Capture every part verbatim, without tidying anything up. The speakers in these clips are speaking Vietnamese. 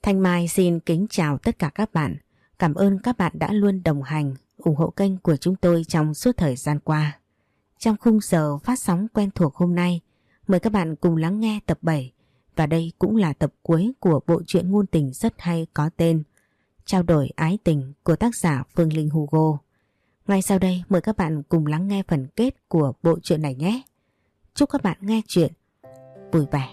Thanh Mai xin kính chào tất cả các bạn. Cảm ơn các bạn đã luôn đồng hành, ủng hộ kênh của chúng tôi trong suốt thời gian qua. Trong khung giờ phát sóng quen thuộc hôm nay, mời các bạn cùng lắng nghe tập bảy. Và đây cũng là tập cuối của bộ truyện ngôn tình rất hay có tên Trao đổi ái tình của tác giả Phương Linh Hugo. Ngay sau đây mời các bạn cùng lắng nghe phần kết của bộ truyện này nhé. Chúc các bạn nghe chuyện vui vẻ.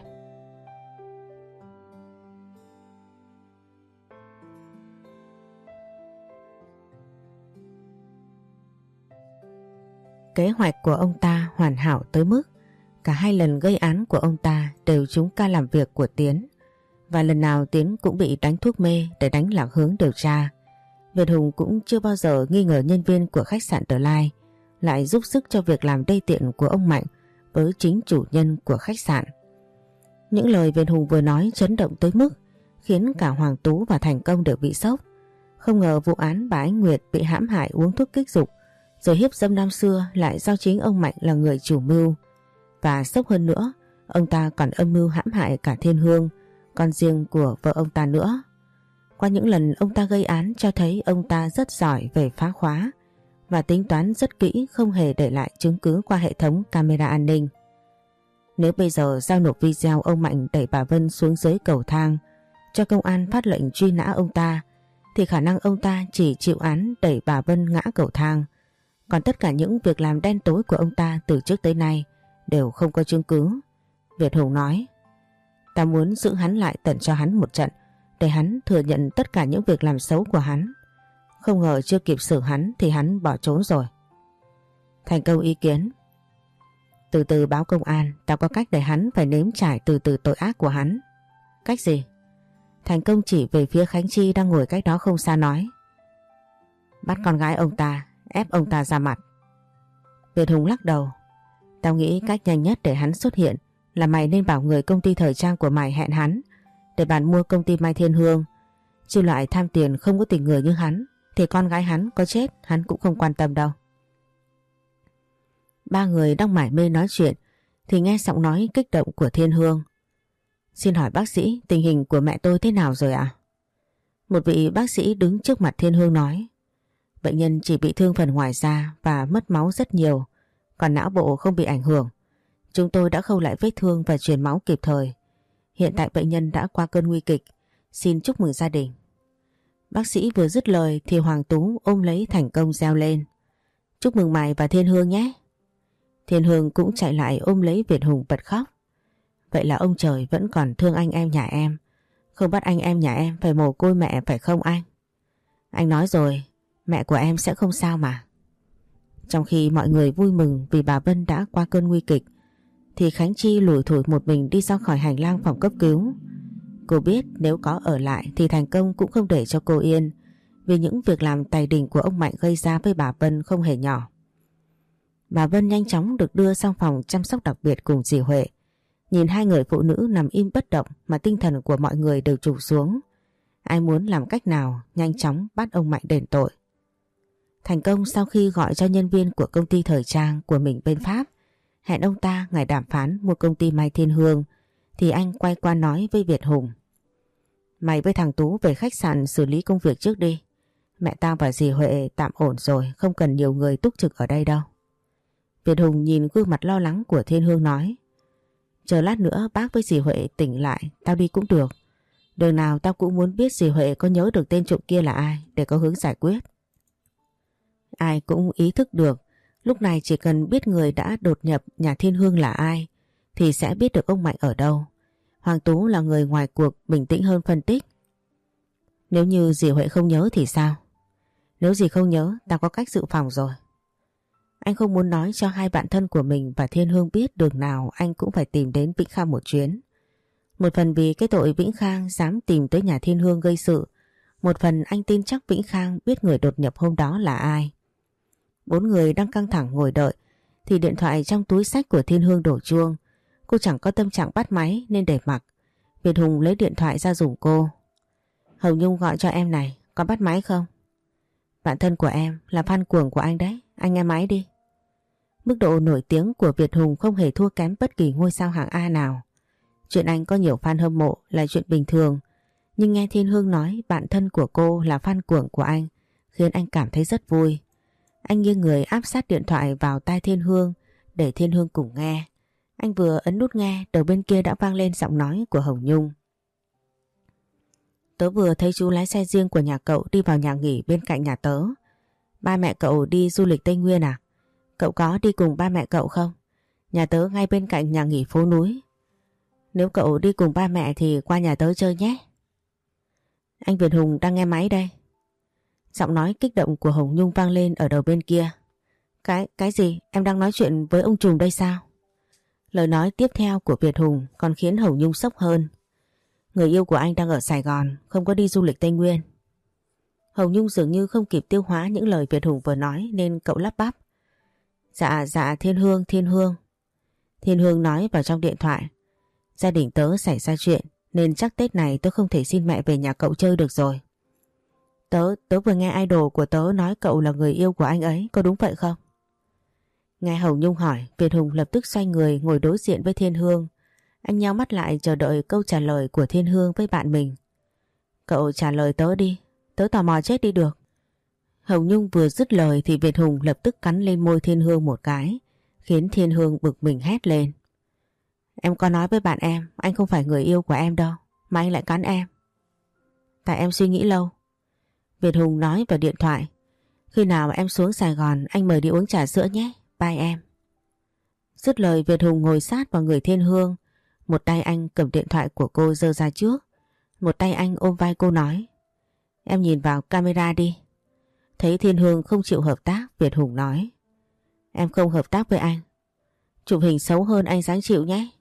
Kế hoạch của ông ta hoàn hảo tới mức cả hai lần gây án của ông ta đều trúng ca làm việc của Tiến, và lần nào Tiến cũng bị đánh thuốc mê để đánh lạc hướng điều tra. Việt Hùng cũng chưa bao giờ nghi ngờ nhân viên của khách sạn The Lai lại giúp sức cho việc làm đê tiện của ông Mạnh với chính chủ nhân của khách sạn. Những lời Việt Hùng vừa nói chấn động tới mức khiến cả Hoàng Tú và Thành Công đều bị sốc. Không ngờ vụ án bà Ánh Nguyệt bị hãm hại uống thuốc kích dục rồi hiếp dâm năm xưa lại do chính ông Mạnh là người chủ mưu. Và sốc hơn nữa, ông ta còn âm mưu hãm hại cả Thiên Hương, con riêng của vợ ông ta nữa. Qua những lần ông ta gây án cho thấy ông ta rất giỏi về phá khóa và tính toán rất kỹ, không hề để lại chứng cứ qua hệ thống camera an ninh. Nếu bây giờ giao nộp video ông Mạnh đẩy bà Vân xuống dưới cầu thang cho công an phát lệnh truy nã ông ta, thì khả năng ông ta chỉ chịu án đẩy bà Vân ngã cầu thang. Còn tất cả những việc làm đen tối của ông ta từ trước tới nay đều không có chứng cứ. Việt Hùng nói: "Ta muốn giữ hắn lại tận cho hắn một trận, để hắn thừa nhận tất cả những việc làm xấu của hắn. Không ngờ chưa kịp xử hắn thì hắn bỏ trốn rồi." Thành Công ý kiến: "Từ từ báo công an, tao có cách để hắn phải nếm trải từ từ tội ác của hắn." "Cách gì?" Thành Công chỉ về phía Khánh Chi đang ngồi cách đó không xa nói: "Bắt con gái ông ta, ép ông ta ra mặt." Việt Hùng lắc đầu: "Tao nghĩ cách nhanh nhất để hắn xuất hiện là mày nên bảo người công ty thời trang của mày hẹn hắn để bàn mua công ty Mai Thiên Hương. Chứ loại tham tiền không có tình người như hắn thì con gái hắn có chết hắn cũng không quan tâm đâu." Ba người đang mải mê nói chuyện thì nghe giọng nói kích động của Thiên Hương: "Xin hỏi bác sĩ, tình hình của mẹ tôi thế nào rồi ạ?" Một vị bác sĩ đứng trước mặt Thiên Hương nói: "Bệnh nhân chỉ bị thương phần ngoài da và mất máu rất nhiều, còn não bộ không bị ảnh hưởng. Chúng tôi đã khâu lại vết thương và truyền máu kịp thời. Hiện tại bệnh nhân đã qua cơn nguy kịch. Xin chúc mừng gia đình." Bác sĩ vừa dứt lời thì Hoàng Tú ôm lấy Thành Công reo lên: "Chúc mừng mày và Thiên Hương nhé." Thiên Hương cũng chạy lại ôm lấy Việt Hùng bật khóc: "Vậy là ông trời vẫn còn thương anh em nhà em, không bắt anh em nhà em phải mồ côi mẹ phải không anh? Anh nói rồi, mẹ của em sẽ không sao mà." Trong khi mọi người vui mừng vì bà Vân đã qua cơn nguy kịch thì Khánh Chi lủi thủi một mình đi ra khỏi hành lang phòng cấp cứu. Cô biết nếu có ở lại thì Thành Công cũng không để cho cô yên, vì những việc làm tày đình của ông Mạnh gây ra với bà Vân không hề nhỏ. Bà Vân nhanh chóng được đưa sang phòng chăm sóc đặc biệt cùng dì Huệ. Nhìn hai người phụ nữ nằm im bất động mà tinh thần của mọi người đều trùng xuống. Ai muốn làm cách nào nhanh chóng bắt ông Mạnh đền tội. Thành Công sau khi gọi cho nhân viên của công ty thời trang của mình bên Pháp, hẹn ông ta ngày đàm phán mua công ty Mai Thiên Hương, thì anh quay qua nói với Việt Hùng: "Mày với thằng Tú về khách sạn xử lý công việc trước đi. Mẹ tao và dì Huệ tạm ổn rồi, không cần nhiều người túc trực ở đây đâu." Việt Hùng nhìn gương mặt lo lắng của Thiên Hương nói: "Chờ lát nữa bác với dì Huệ tỉnh lại, tao đi cũng được. Đường nào tao cũng muốn biết dì Huệ có nhớ được tên trộm kia là ai để có hướng giải quyết." Ai cũng ý thức được lúc này chỉ cần biết người đã đột nhập nhà Thiên Hương là ai thì sẽ biết được ông Mạnh ở đâu. Hoàng Tú là người ngoài cuộc bình tĩnh hơn phân tích: "Nếu như dì Huệ không nhớ thì sao?" "Nếu dì không nhớ, tao có cách dự phòng rồi." Anh không muốn nói cho hai bạn thân của mình và Thiên Hương biết đường nào anh cũng phải tìm đến Vĩnh Khang một chuyến. Một phần vì cái tội Vĩnh Khang dám tìm tới nhà Thiên Hương gây sự, một phần anh tin chắc Vĩnh Khang biết người đột nhập hôm đó là ai. Bốn người đang căng thẳng ngồi đợi thì điện thoại trong túi xách của Thiên Hương đổ chuông. Cô chẳng có tâm trạng bắt máy nên để mặc. Việt Hùng lấy điện thoại ra giùm cô: "Hồng Nhung gọi cho em này, có bắt máy không?" "Bạn thân của em, là fan cuồng của anh đấy, anh nghe máy đi." Mức độ nổi tiếng của Việt Hùng không hề thua kém bất kỳ ngôi sao hạng A nào. Chuyện anh có nhiều fan hâm mộ là chuyện bình thường, Nhưng nghe Thiên Hương nói bạn thân của cô là fan cuồng của anh khiến anh cảm thấy rất vui. Anh nghiêng người áp sát điện thoại vào tai Thiên Hương để Thiên Hương cùng nghe. Anh vừa ấn nút nghe, đầu bên kia đã vang lên giọng nói của Hồng Nhung. Tớ vừa thấy chú lái xe riêng của nhà cậu đi vào nhà nghỉ bên cạnh nhà tớ. Ba mẹ cậu đi du lịch Tây Nguyên à? Cậu có đi cùng ba mẹ cậu không? Nhà tớ ngay bên cạnh nhà nghỉ phố núi. Nếu cậu đi cùng ba mẹ thì qua nhà tớ chơi nhé. Anh Việt Hùng đang nghe máy đây. Giọng nói kích động của Hồng Nhung vang lên ở đầu bên kia. Cái, cái gì? Em đang nói chuyện với ông trùm đây sao? Lời nói tiếp theo của Việt Hùng còn khiến Hồng Nhung sốc hơn. Người yêu của anh đang ở Sài Gòn, không có đi du lịch Tây Nguyên. Hồng Nhung dường như không kịp tiêu hóa những lời Việt Hùng vừa nói nên cậu lắp bắp. Dạ, dạ Thiên Hương, Thiên Hương. Thiên Hương nói vào trong điện thoại. Gia đình tớ xảy ra chuyện nên chắc Tết này tớ không thể xin mẹ về nhà cậu chơi được rồi. Tớ, tớ vừa nghe idol của tớ nói cậu là người yêu của anh ấy, có đúng vậy không? Nghe Hồng Nhung hỏi, Việt Hùng lập tức xoay người ngồi đối diện với Thiên Hương. Anh nhắm mắt lại chờ đợi câu trả lời của Thiên Hương với bạn mình. Cậu trả lời tớ đi, tớ tò mò chết đi được. Hồng Nhung vừa dứt lời thì Việt Hùng lập tức cắn lên môi Thiên Hương một cái, khiến Thiên Hương bực mình hét lên. Em có nói với bạn em, anh không phải người yêu của em đâu, mà anh lại cắn em. Tại em suy nghĩ lâu. Việt Hùng nói vào điện thoại. Khi nào em xuống Sài Gòn anh mời đi uống trà sữa nhé, bye em. Dứt lời Việt Hùng ngồi sát vào người Thiên Hương. Một tay anh cầm điện thoại của cô giơ ra trước. Một tay anh ôm vai cô nói. Em nhìn vào camera đi. Thấy Thiên Hương không chịu hợp tác, Việt Hùng nói. Em không hợp tác với anh. Chụp hình xấu hơn anh dáng chịu nhé.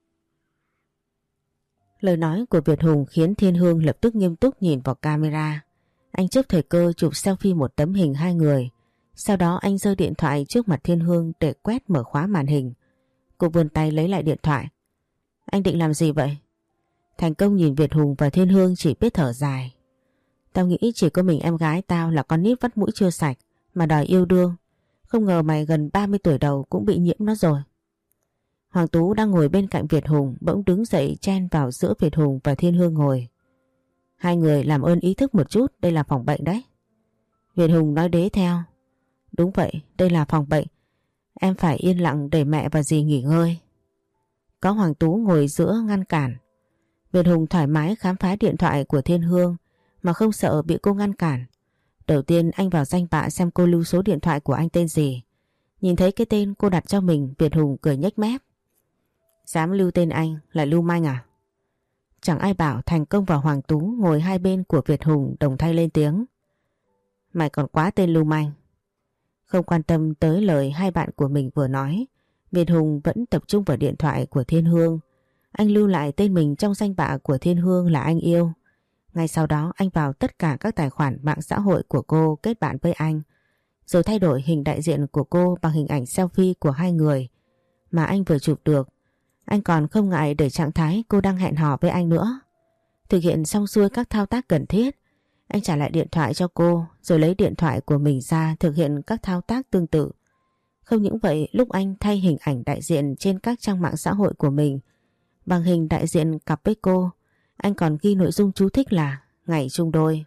Lời nói của Việt Hùng khiến Thiên Hương lập tức nghiêm túc nhìn vào camera. Anh chớp thời cơ chụp selfie một tấm hình hai người. Sau đó anh giơ điện thoại trước mặt Thiên Hương để quét mở khóa màn hình. Cô vươn tay lấy lại điện thoại. Anh định làm gì vậy? Thành Công nhìn Việt Hùng và Thiên Hương chỉ biết thở dài. Tao nghĩ chỉ có mình em gái tao là con nít vắt mũi chưa sạch mà đòi yêu đương. Không ngờ mày gần ba mươi tuổi đầu cũng bị nhiễm nó rồi. Hoàng Tú đang ngồi bên cạnh Việt Hùng bỗng đứng dậy chen vào giữa Việt Hùng và Thiên Hương ngồi. Hai người làm ơn ý thức một chút, đây là phòng bệnh đấy. Việt Hùng nói đế theo. Đúng vậy, đây là phòng bệnh. Em phải yên lặng để mẹ và dì nghỉ ngơi. Có Hoàng Tú ngồi giữa ngăn cản. Việt Hùng thoải mái khám phá điện thoại của Thiên Hương mà không sợ bị cô ngăn cản. Đầu tiên anh vào danh bạ xem cô lưu số điện thoại của anh tên gì. Nhìn thấy cái tên cô đặt cho mình, Việt Hùng cười nhếch mép. Dám lưu tên anh lại lưu manh à? Chẳng ai bảo. Thành Công và Hoàng Tú ngồi hai bên của Việt Hùng đồng thanh lên tiếng. Mày còn quá tên lưu manh. Không quan tâm tới lời hai bạn của mình vừa nói, Việt Hùng vẫn tập trung vào điện thoại của Thiên Hương. Anh lưu lại tên mình trong danh bạ của Thiên Hương là anh yêu. Ngay sau đó anh vào tất cả các tài khoản mạng xã hội của cô kết bạn với anh, rồi thay đổi hình đại diện của cô bằng hình ảnh selfie của hai người mà anh vừa chụp được. Anh còn không ngại để trạng thái cô đang hẹn hò với anh nữa. Thực hiện xong xuôi các thao tác cần thiết, anh trả lại điện thoại cho cô rồi lấy điện thoại của mình ra thực hiện các thao tác tương tự. Không những vậy, lúc anh thay hình ảnh đại diện trên các trang mạng xã hội của mình bằng hình đại diện cặp với cô, anh còn ghi nội dung chú thích là ngày chung đôi.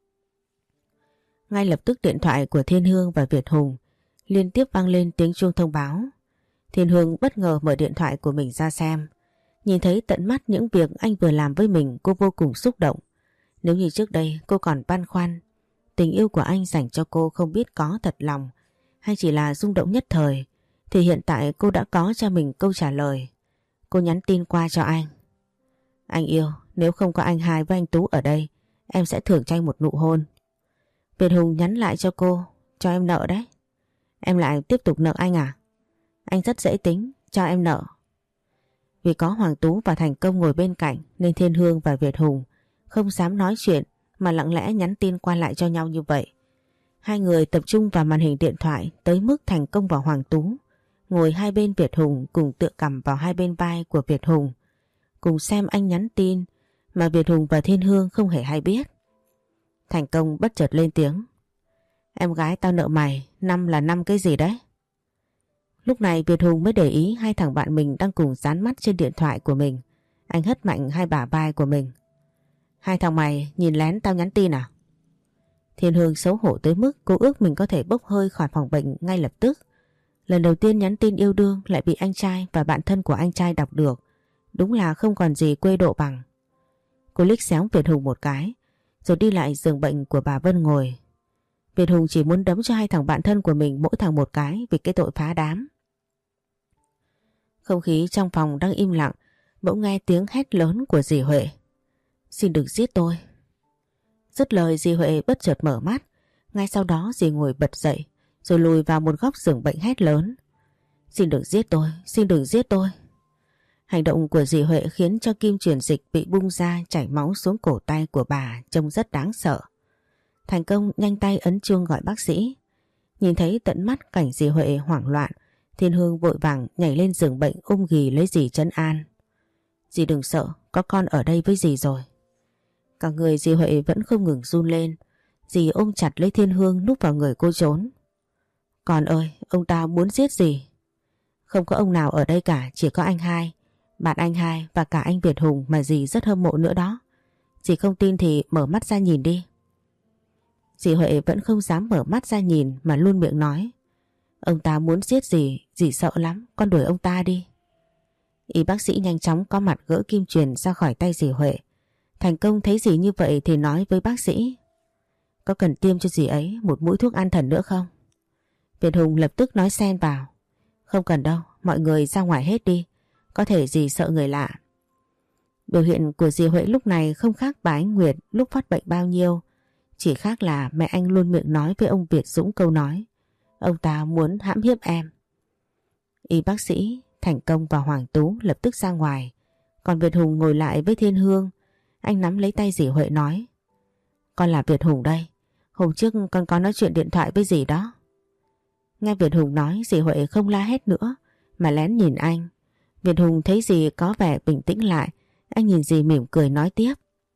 Ngay lập tức điện thoại của Thiên Hương và Việt Hùng liên tiếp vang lên tiếng chuông thông báo. Thiên Hương bất ngờ mở điện thoại của mình ra xem. Nhìn thấy tận mắt những việc anh vừa làm với mình, cô vô cùng xúc động. Nếu như trước đây cô còn băn khoăn tình yêu của anh dành cho cô không biết có thật lòng hay chỉ là rung động nhất thời, thì hiện tại cô đã có cho mình câu trả lời. Cô nhắn tin qua cho anh. Anh yêu, nếu không có anh hai với anh Tú ở đây, em sẽ thưởng cho anh một nụ hôn. Việt Hùng nhắn lại cho cô. Cho em nợ đấy. Em lại tiếp tục nợ anh à? Anh rất dễ tính, cho em nợ. Vì có Hoàng Tú và Thành Công ngồi bên cạnh nên Thiên Hương và Việt Hùng không dám nói chuyện mà lặng lẽ nhắn tin qua lại cho nhau như vậy. Hai người tập trung vào màn hình điện thoại tới mức Thành Công và Hoàng Tú ngồi hai bên Việt Hùng cùng tựa cằm vào hai bên vai của Việt Hùng, cùng xem anh nhắn tin mà Việt Hùng và Thiên Hương không hề hay biết. Thành Công bất chợt lên tiếng. Em gái tao nợ mày, năm là năm cái gì đấy? Lúc này Việt Hùng mới để ý hai thằng bạn mình đang cùng dán mắt trên điện thoại của mình. Anh hất mạnh hai bả vai của mình. Hai thằng mày nhìn lén tao nhắn tin à? Thiên Hương xấu hổ tới mức cô ước mình có thể bốc hơi khỏi phòng bệnh ngay lập tức. Lần đầu tiên nhắn tin yêu đương lại bị anh trai và bạn thân của anh trai đọc được. Đúng là không còn gì quê độ bằng. Cô liếc xéo Việt Hùng một cái, rồi đi lại giường bệnh của bà Vân ngồi. Việt Hùng chỉ muốn đấm cho hai thằng bạn thân của mình mỗi thằng một cái vì cái tội phá đám. Không khí trong phòng đang im lặng, bỗng nghe tiếng hét lớn của dì Huệ. Xin đừng giết tôi. Dứt lời dì Huệ bất chợt mở mắt. Ngay sau đó dì ngồi bật dậy, rồi lùi vào một góc giường bệnh hét lớn. Xin đừng giết tôi, xin đừng giết tôi. Hành động của dì Huệ khiến cho kim truyền dịch bị bung ra chảy máu xuống cổ tay của bà trông rất đáng sợ. Thành Công nhanh tay ấn chuông gọi bác sĩ. Nhìn thấy tận mắt cảnh dì Huệ hoảng loạn, Thiên Hương vội vàng nhảy lên giường bệnh ôm ghì lấy dì trấn an. Dì đừng sợ, có con ở đây với dì rồi. Cả người dì Huệ vẫn không ngừng run lên. Dì ôm chặt lấy Thiên Hương núp vào người cô trốn. Con ơi, ông ta muốn giết dì. Không có ông nào ở đây cả, chỉ có anh hai, bạn anh hai và cả anh Việt Hùng mà dì rất hâm mộ nữa đó. Dì không tin thì mở mắt ra nhìn đi. Dì Huệ vẫn không dám mở mắt ra nhìn mà luôn miệng nói. Ông ta muốn giết dì, dì sợ lắm, con đuổi ông ta đi. Y bác sĩ nhanh chóng có mặt gỡ kim truyền ra khỏi tay dì Huệ. Thành Công thấy dì như vậy thì nói với bác sĩ. Có cần tiêm cho dì ấy một mũi thuốc an thần nữa không? Việt Hùng lập tức nói xen vào. Không cần đâu, mọi người ra ngoài hết đi. Có thể dì sợ người lạ. Biểu hiện của dì Huệ lúc này không khác bà Ánh Nguyệt lúc phát bệnh bao nhiêu. Chỉ khác là mẹ anh luôn miệng nói với ông Việt Dũng câu nói. Ông ta muốn hãm hiếp em. Y bác sĩ, Thành Công và Hoàng Tú lập tức ra ngoài. Còn Việt Hùng ngồi lại với Thiên Hương. Anh nắm lấy tay dì Huệ nói. Con là Việt Hùng đây. Hôm trước con có nói chuyện điện thoại với dì đó. Nghe Việt Hùng nói, dì Huệ không la hét nữa mà lén nhìn anh. Việt Hùng thấy dì có vẻ bình tĩnh lại. Anh nhìn dì mỉm cười nói tiếp.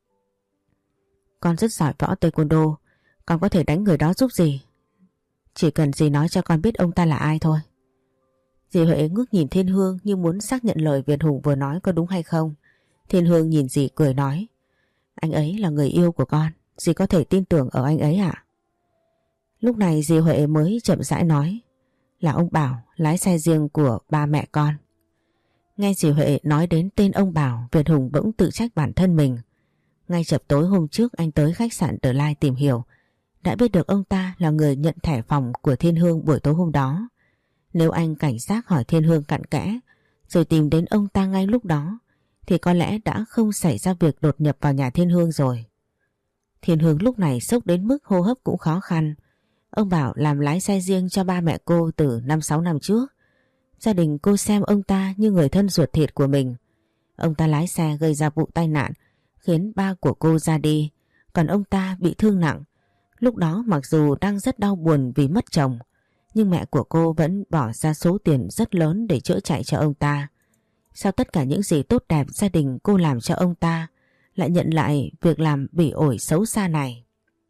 Con rất giỏi võ taekwondo. Con có thể đánh người đó giúp dì. Chỉ cần dì nói cho con biết ông ta là ai thôi. Dì Huệ ngước nhìn Thiên Hương như muốn xác nhận lời Việt Hùng vừa nói có đúng hay không. Thiên Hương nhìn dì cười nói. Anh ấy là người yêu của con. Dì có thể tin tưởng ở anh ấy ạ? Lúc này dì Huệ mới chậm rãi nói. Là ông Bảo, lái xe riêng của ba mẹ con. Nghe dì Huệ nói đến tên ông Bảo, Việt Hùng bỗng tự trách bản thân mình. Ngay chập tối hôm trước anh tới khách sạn The Lai tìm hiểu. Đã biết được ông ta là người nhận thẻ phòng của Thiên Hương buổi tối hôm đó. Nếu anh cảnh giác hỏi Thiên Hương cặn kẽ, rồi tìm đến ông ta ngay lúc đó, thì có lẽ đã không xảy ra việc đột nhập vào nhà Thiên Hương rồi. Thiên Hương lúc này sốc đến mức hô hấp cũng khó khăn. Ông Bảo làm lái xe riêng cho ba mẹ cô từ năm sáu năm trước. Gia đình cô xem ông ta như người thân ruột thịt của mình. Ông ta lái xe gây ra vụ tai nạn khiến ba của cô ra đi, còn ông ta bị thương nặng. Lúc đó mặc dù đang rất đau buồn vì mất chồng, nhưng mẹ của cô vẫn bỏ ra số tiền rất lớn để chữa chạy cho ông ta. Sau tất cả những gì tốt đẹp gia đình cô làm cho ông ta, lại nhận lại việc làm bỉ ổi xấu xa này.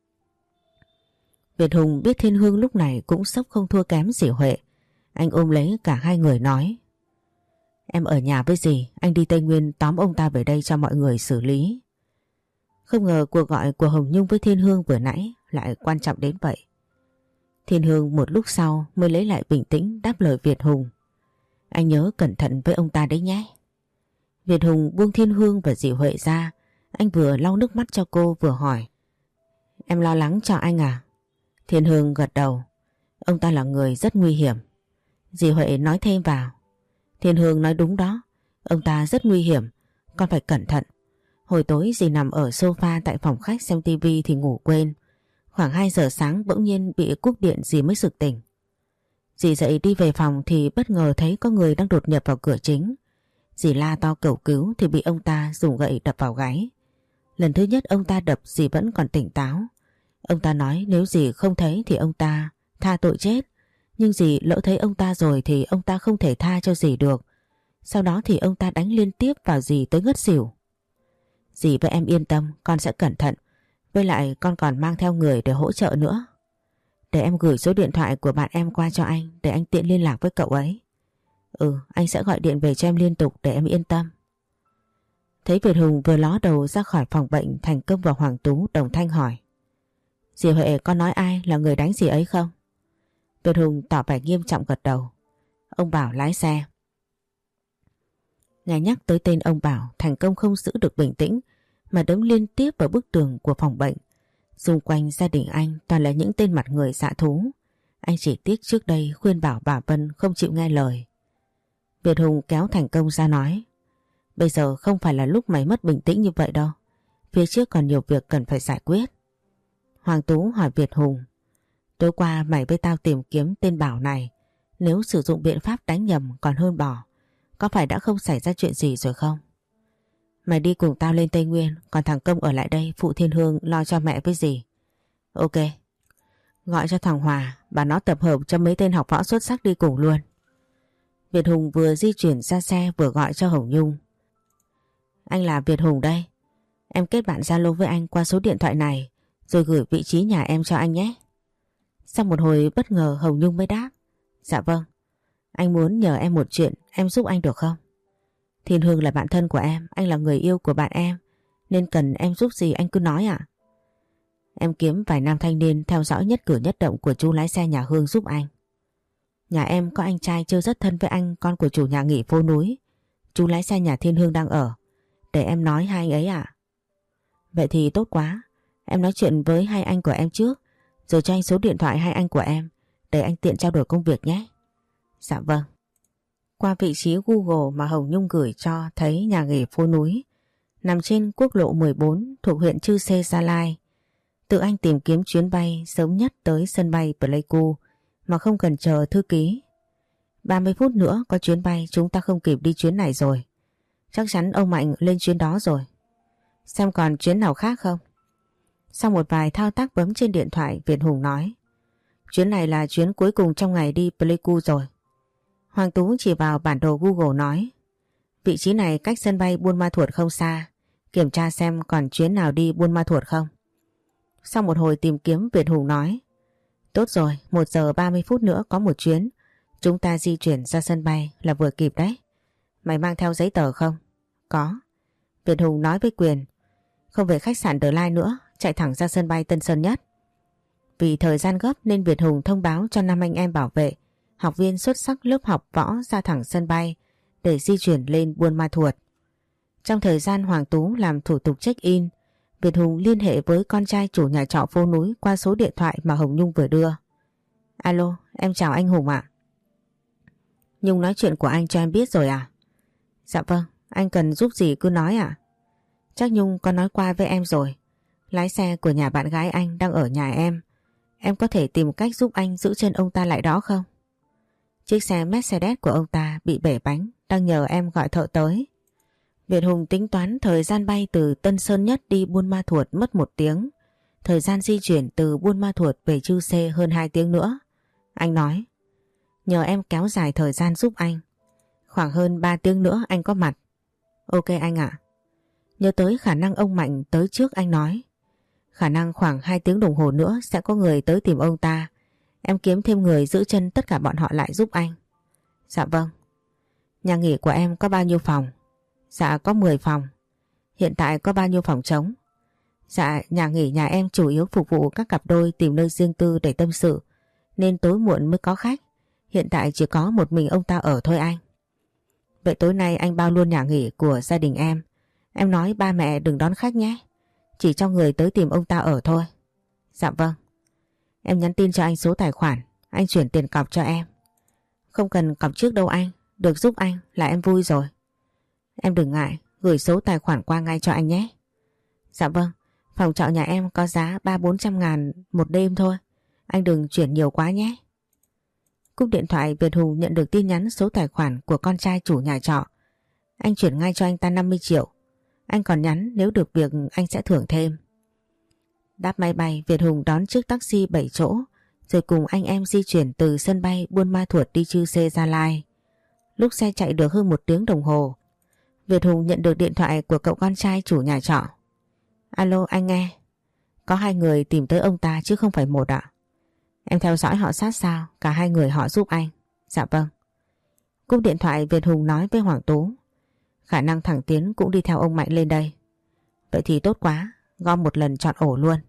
Việt Hùng biết Thiên Hương lúc này cũng sốc không thua kém dì Huệ. Anh ôm lấy cả hai người nói. Em ở nhà với dì, anh đi Tây Nguyên tóm ông ta về đây cho mọi người xử lý. Không ngờ cuộc gọi của Hồng Nhung với Thiên Hương vừa nãy lại quan trọng đến vậy. Thiên Hương một lúc sau mới lấy lại bình tĩnh đáp lời Việt Hùng. Anh nhớ cẩn thận với ông ta đấy nhé. Việt Hùng buông Thiên Hương và dì Huệ ra. Anh vừa lau nước mắt cho cô vừa hỏi. Em lo lắng cho anh à? Thiên Hương gật đầu. Ông ta là người rất nguy hiểm. Dì Huệ nói thêm vào. Thiên Hương nói đúng đó. Ông ta rất nguy hiểm. Con phải cẩn thận. Hồi tối dì nằm ở sofa tại phòng khách xem tivi thì ngủ quên. Khoảng hai giờ sáng bỗng nhiên bị cúp điện dì mới sực tỉnh. Dì dậy đi về phòng thì bất ngờ thấy có người đang đột nhập vào cửa chính. Dì la to cầu cứu thì bị ông ta dùng gậy đập vào gáy. Lần thứ nhất ông ta đập dì vẫn còn tỉnh táo. Ông ta nói nếu dì không thấy thì ông ta tha tội chết. Nhưng dì lỡ thấy ông ta rồi thì ông ta không thể tha cho dì được. Sau đó thì ông ta đánh liên tiếp vào dì tới ngất xỉu. Dì với em yên tâm, con sẽ cẩn thận. Với lại con còn mang theo người để hỗ trợ nữa. Để em gửi số điện thoại của bạn em qua cho anh để anh tiện liên lạc với cậu ấy. Ừ, anh sẽ gọi điện về cho em liên tục để em yên tâm. Thấy Việt Hùng vừa ló đầu ra khỏi phòng bệnh, Thành Công và Hoàng Tú đồng thanh hỏi. Dì Huệ có nói ai là người đánh dì ấy không? Việt Hùng tỏ vẻ nghiêm trọng gật đầu. Ông Bảo lái xe. Nghe nhắc tới tên ông Bảo, Thành Công không giữ được bình tĩnh mà đấm liên tiếp vào bức tường của phòng bệnh. Xung quanh gia đình anh toàn là những tên mặt người dạ thú. Anh chỉ tiếc trước đây khuyên bảo bà Vân không chịu nghe lời. Việt Hùng kéo Thành Công ra nói. Bây giờ không phải là lúc mày mất bình tĩnh như vậy đâu. Phía trước còn nhiều việc cần phải giải quyết. Hoàng Tú hỏi Việt Hùng. Tối qua mày với tao tìm kiếm tên Bảo này. Nếu sử dụng biện pháp đánh nhầm còn hơn bỏ, có phải đã không xảy ra chuyện gì rồi không? Mày đi cùng tao lên Tây Nguyên, còn thằng Công ở lại đây phụ Thiên Hương lo cho mẹ với dì. Ok. Gọi cho thằng Hòa, bà nó tập hợp cho mấy tên học võ xuất sắc đi cùng luôn. Việt Hùng vừa di chuyển ra xe vừa gọi cho Hồng Nhung. Anh là Việt Hùng đây. Em kết bạn Zalo với anh qua số điện thoại này rồi gửi vị trí nhà em cho anh nhé. Sau một hồi bất ngờ Hồng Nhung mới đáp. Dạ vâng. Anh muốn nhờ em một chuyện, em giúp anh được không? Thiên Hương là bạn thân của em, anh là người yêu của bạn em, nên cần em giúp gì anh cứ nói ạ. Em kiếm vài nam thanh niên theo dõi nhất cử nhất động của chú lái xe nhà Hương giúp anh. Nhà em có anh trai chơi rất thân với anh, con của chủ nhà nghỉ phố núi. Chú lái xe nhà Thiên Hương đang ở. Để em nói hai anh ấy ạ. Vậy thì tốt quá. Em nói chuyện với hai anh của em trước, rồi cho anh số điện thoại hai anh của em, để anh tiện trao đổi công việc nhé. Dạ vâng. Qua vị trí Google mà Hồng Nhung gửi cho thấy nhà nghỉ phố núi nằm trên quốc lộ mười bốn thuộc huyện Chư Sê, Gia Lai. Tự anh tìm kiếm chuyến bay sớm nhất tới sân bay Pleiku mà không cần chờ thư ký. ba mươi phút nữa có chuyến bay, chúng ta không kịp đi chuyến này rồi. Chắc chắn ông Mạnh lên chuyến đó rồi. Xem còn chuyến nào khác không? Sau một vài thao tác bấm trên điện thoại, Việt Hùng nói. Chuyến này là chuyến cuối cùng trong ngày đi Pleiku rồi. Hoàng Tú chỉ vào bản đồ Google nói. Vị trí này cách sân bay Buôn Ma Thuột không xa. Kiểm tra xem còn chuyến nào đi Buôn Ma Thuột không. Sau một hồi tìm kiếm, Việt Hùng nói. Tốt rồi, một giờ ba mươi phút nữa có một chuyến. Chúng ta di chuyển ra sân bay là vừa kịp đấy. Mày mang theo giấy tờ không? Có. Việt Hùng nói với Quyền. Không về khách sạn The Line nữa, chạy thẳng ra sân bay Tân Sơn Nhất. Vì thời gian gấp nên Việt Hùng thông báo cho năm anh em bảo vệ, học viên xuất sắc lớp học võ ra thẳng sân bay để di chuyển lên Buôn Ma Thuột. Trong thời gian Hoàng Tú làm thủ tục check-in, Việt Hùng liên hệ với con trai chủ nhà trọ phố núi qua số điện thoại mà Hồng Nhung vừa đưa. Alo, em chào anh Hùng ạ. Nhung nói chuyện của anh cho em biết rồi à? Dạ vâng, anh cần giúp gì cứ nói ạ. Chắc Nhung có nói qua với em rồi. Lái xe của nhà bạn gái anh đang ở nhà em. Em có thể tìm cách giúp anh giữ chân ông ta lại đó không? Chiếc xe Mercedes của ông ta bị bể bánh, đang nhờ em gọi thợ tới. Việt Hùng tính toán thời gian bay từ Tân Sơn Nhất đi Buôn Ma Thuột mất một tiếng. Thời gian di chuyển từ Buôn Ma Thuột về Chư Sê hơn hai tiếng nữa. Anh nói, nhờ em kéo dài thời gian giúp anh. Khoảng hơn ba tiếng nữa anh có mặt. Ok anh ạ. Nhớ tới khả năng ông Mạnh tới trước, anh nói. Khả năng khoảng hai tiếng đồng hồ nữa sẽ có người tới tìm ông ta. Em kiếm thêm người giữ chân tất cả bọn họ lại giúp anh. Dạ vâng. Nhà nghỉ của em có bao nhiêu phòng? Dạ có mười phòng. Hiện tại có bao nhiêu phòng trống? Dạ nhà nghỉ nhà em chủ yếu phục vụ các cặp đôi tìm nơi riêng tư để tâm sự, nên tối muộn mới có khách. Hiện tại chỉ có một mình ông ta ở thôi anh. Vậy tối nay anh bao luôn nhà nghỉ của gia đình em. Em nói ba mẹ đừng đón khách nhé. Chỉ cho người tới tìm ông ta ở thôi. Dạ vâng. Em nhắn tin cho anh số tài khoản, anh chuyển tiền cọc cho em. Không cần cọc trước đâu anh, được giúp anh là em vui rồi. Em đừng ngại, gửi số tài khoản qua ngay cho anh nhé. Dạ vâng, phòng trọ nhà em có giá ba bốn trăm ngàn một đêm thôi. Anh đừng chuyển nhiều quá nhé. Cúp điện thoại, Việt Hùng nhận được tin nhắn số tài khoản của con trai chủ nhà trọ. Anh chuyển ngay cho anh ta năm mươi triệu. Anh còn nhắn nếu được việc anh sẽ thưởng thêm. Đáp máy bay, Việt Hùng đón chiếc taxi bảy chỗ rồi cùng anh em di chuyển từ sân bay Buôn Ma Thuột đi Chư Sê, Gia Lai. Lúc xe chạy được hơn một tiếng đồng hồ, Việt Hùng nhận được điện thoại của cậu con trai chủ nhà trọ. Alo anh nghe. Có hai người tìm tới ông ta chứ không phải một ạ. Em theo dõi họ sát sao, cả hai người họ giúp anh. Dạ vâng. Cúp điện thoại, Việt Hùng nói với Hoàng Tú. Khả năng thằng Tiến cũng đi theo ông Mạnh lên đây. Vậy thì tốt quá, gom một lần chọn ổ luôn.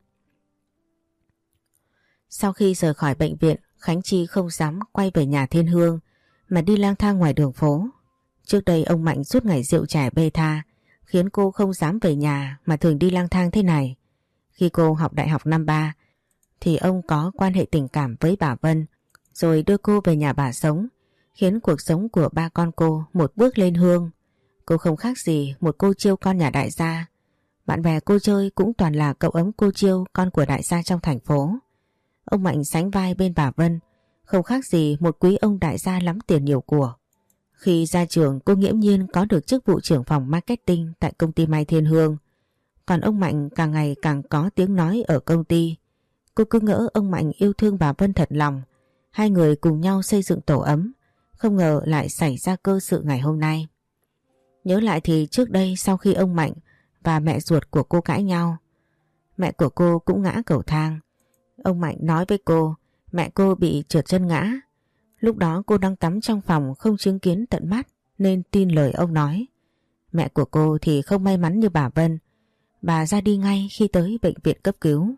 Sau khi rời khỏi bệnh viện, Khánh Chi không dám quay về nhà Thiên Hương mà đi lang thang ngoài đường phố. Trước đây ông Mạnh suốt ngày rượu chè bê tha khiến cô không dám về nhà mà thường đi lang thang thế này. Khi cô học đại học năm ba thì ông có quan hệ tình cảm với bà Vân rồi đưa cô về nhà bà sống, khiến cuộc sống của ba con cô một bước lên hương. Cô không khác gì một cô chiêu con nhà đại gia. Bạn bè cô chơi cũng toàn là cậu ấm cô chiêu con của đại gia trong thành phố. Ông Mạnh sánh vai bên bà Vân, không khác gì một quý ông đại gia lắm tiền nhiều của. Khi ra trường cô nghiễm nhiên có được chức vụ trưởng phòng marketing tại công ty may Thiên Hương. Còn ông Mạnh càng ngày càng có tiếng nói ở công ty. Cô cứ ngỡ ông Mạnh yêu thương bà Vân thật lòng. Hai người cùng nhau xây dựng tổ ấm. Không ngờ lại xảy ra cơ sự ngày hôm nay. Nhớ lại thì trước đây sau khi ông Mạnh và mẹ ruột của cô cãi nhau, mẹ của cô cũng ngã cầu thang. Ông Mạnh nói với cô mẹ cô bị trượt chân ngã. Lúc đó cô đang tắm trong phòng không chứng kiến tận mắt nên tin lời ông nói. Mẹ của cô thì không may mắn như bà Vân. Bà ra đi ngay khi tới bệnh viện cấp cứu.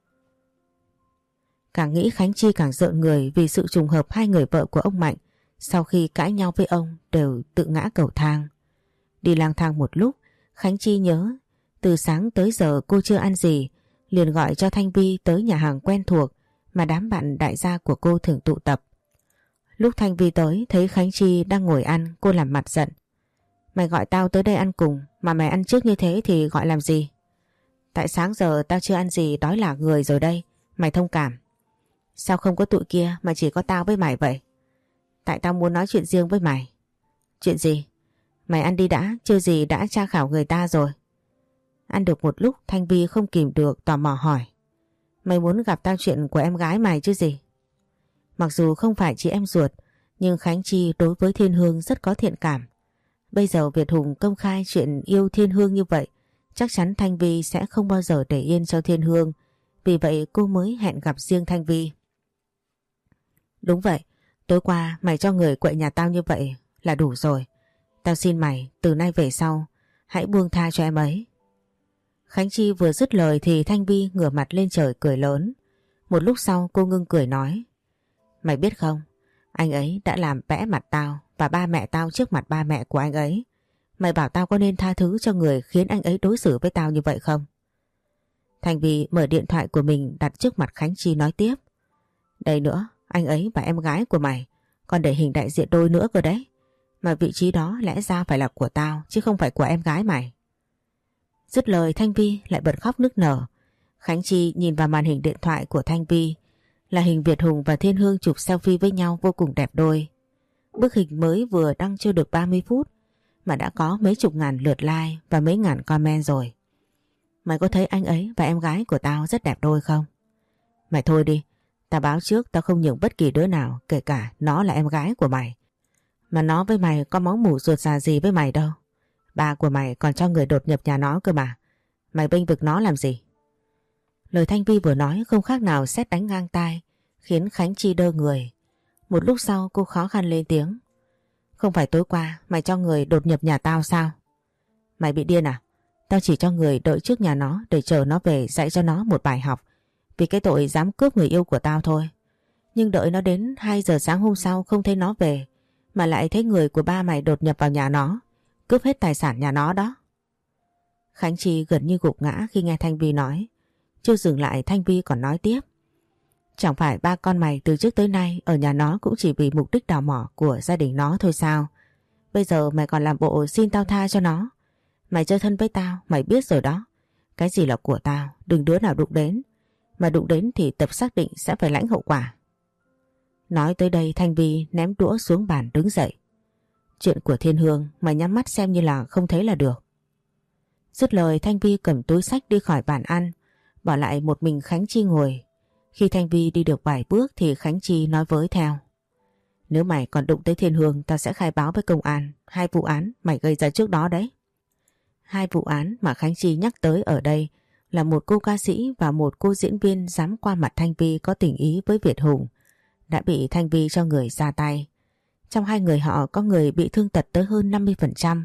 Càng nghĩ Khánh Chi càng rợn người vì sự trùng hợp hai người vợ của ông Mạnh sau khi cãi nhau với ông đều tự ngã cầu thang. Đi lang thang một lúc, Khánh Chi nhớ từ sáng tới giờ cô chưa ăn gì, liền gọi cho Thanh Vi tới nhà hàng quen thuộc mà đám bạn đại gia của cô thường tụ tập. Lúc Thanh Vi tới thấy Khánh Chi đang ngồi ăn, cô làm mặt giận. Mày gọi tao tới đây ăn cùng mà mày ăn trước như thế thì gọi làm gì? Tại sáng giờ tao chưa ăn gì đói lả người rồi đây, mày thông cảm. Sao không có tụi kia mà chỉ có tao với mày vậy? Tại tao muốn nói chuyện riêng với mày. Chuyện gì? Mày ăn đi đã, chưa gì đã tra khảo người ta rồi. Ăn được một lúc Thanh Vi không kìm được tò mò hỏi. Mày muốn gặp tao chuyện của em gái mày chứ gì? Mặc dù không phải chị em ruột, nhưng Khánh Chi đối với Thiên Hương rất có thiện cảm. Bây giờ Việt Hùng công khai chuyện yêu Thiên Hương như vậy, chắc chắn Thanh Vi sẽ không bao giờ để yên cho Thiên Hương. Vì vậy cô mới hẹn gặp riêng Thanh Vi. Đúng vậy, tối qua mày cho người quậy nhà tao như vậy là đủ rồi. Tao xin mày từ nay về sau hãy buông tha cho em ấy. Khánh Chi vừa dứt lời thì Thanh Vi ngửa mặt lên trời cười lớn. Một lúc sau cô ngưng cười nói. Mày biết không, anh ấy đã làm bẽ mặt tao và ba mẹ tao trước mặt ba mẹ của anh ấy. Mày bảo tao có nên tha thứ cho người khiến anh ấy đối xử với tao như vậy không? Thanh Vi mở điện thoại của mình đặt trước mặt Khánh Chi nói tiếp. Đây nữa, anh ấy và em gái của mày còn để hình đại diện đôi nữa cơ đấy. Mà vị trí đó lẽ ra phải là của tao chứ không phải của em gái mày. Dứt lời Thanh Vi lại bật khóc nức nở. Khánh Chi nhìn vào màn hình điện thoại của Thanh Vi là hình Việt Hùng và Thiên Hương chụp selfie với nhau vô cùng đẹp đôi. Bức hình mới vừa đăng chưa được ba mươi phút mà đã có mấy chục ngàn lượt like và mấy ngàn comment rồi. Mày có thấy anh ấy và em gái của tao rất đẹp đôi không? Mày thôi đi, tao báo trước tao không nhường bất kỳ đứa nào, kể cả nó là em gái của mày. Mà nó với mày có máu mủ ruột già gì với mày đâu. Ba của mày còn cho người đột nhập nhà nó cơ mà. Mày bênh vực nó làm gì? Lời Thanh Vi vừa nói không khác nào sét đánh ngang tai, khiến Khánh Chi đơ người. Một lúc sau cô khó khăn lên tiếng. Không phải tối qua mày cho người đột nhập nhà tao sao? Mày bị điên à? Tao chỉ cho người đợi trước nhà nó để chờ nó về dạy cho nó một bài học vì cái tội dám cướp người yêu của tao thôi. Nhưng đợi nó đến hai giờ sáng hôm sau không thấy nó về mà lại thấy người của ba mày đột nhập vào nhà nó, cướp hết tài sản nhà nó đó. Khánh Chi gần như gục ngã khi nghe Thanh Vi nói. Chưa dừng lại Thanh Vi còn nói tiếp. Chẳng phải ba con mày từ trước tới nay ở nhà nó cũng chỉ vì mục đích đào mỏ của gia đình nó thôi sao? Bây giờ mày còn làm bộ xin tao tha cho nó. Mày chơi thân với tao, mày biết rồi đó. Cái gì là của tao, đừng đứa nào đụng đến. Mà đụng đến thì tập xác định sẽ phải lãnh hậu quả. Nói tới đây Thanh Vi ném đũa xuống bàn đứng dậy. Chuyện của Thiên Hương mày nhắm mắt xem như là không thấy là được. Dứt lời Thanh Vi cầm túi xách đi khỏi bàn ăn, bỏ lại một mình Khánh Chi ngồi. Khi Thanh Vi đi được vài bước thì Khánh Chi nói với theo. Nếu mày còn đụng tới Thiên Hương tao sẽ khai báo với công an hai vụ án mày gây ra trước đó đấy. Hai vụ án mà Khánh Chi nhắc tới ở đây là một cô ca sĩ và một cô diễn viên dám qua mặt Thanh Vi có tình ý với Việt Hùng, đã bị Thanh Vi cho người ra tay. Trong hai người họ có người bị thương tật tới hơn năm mươi phần trăm,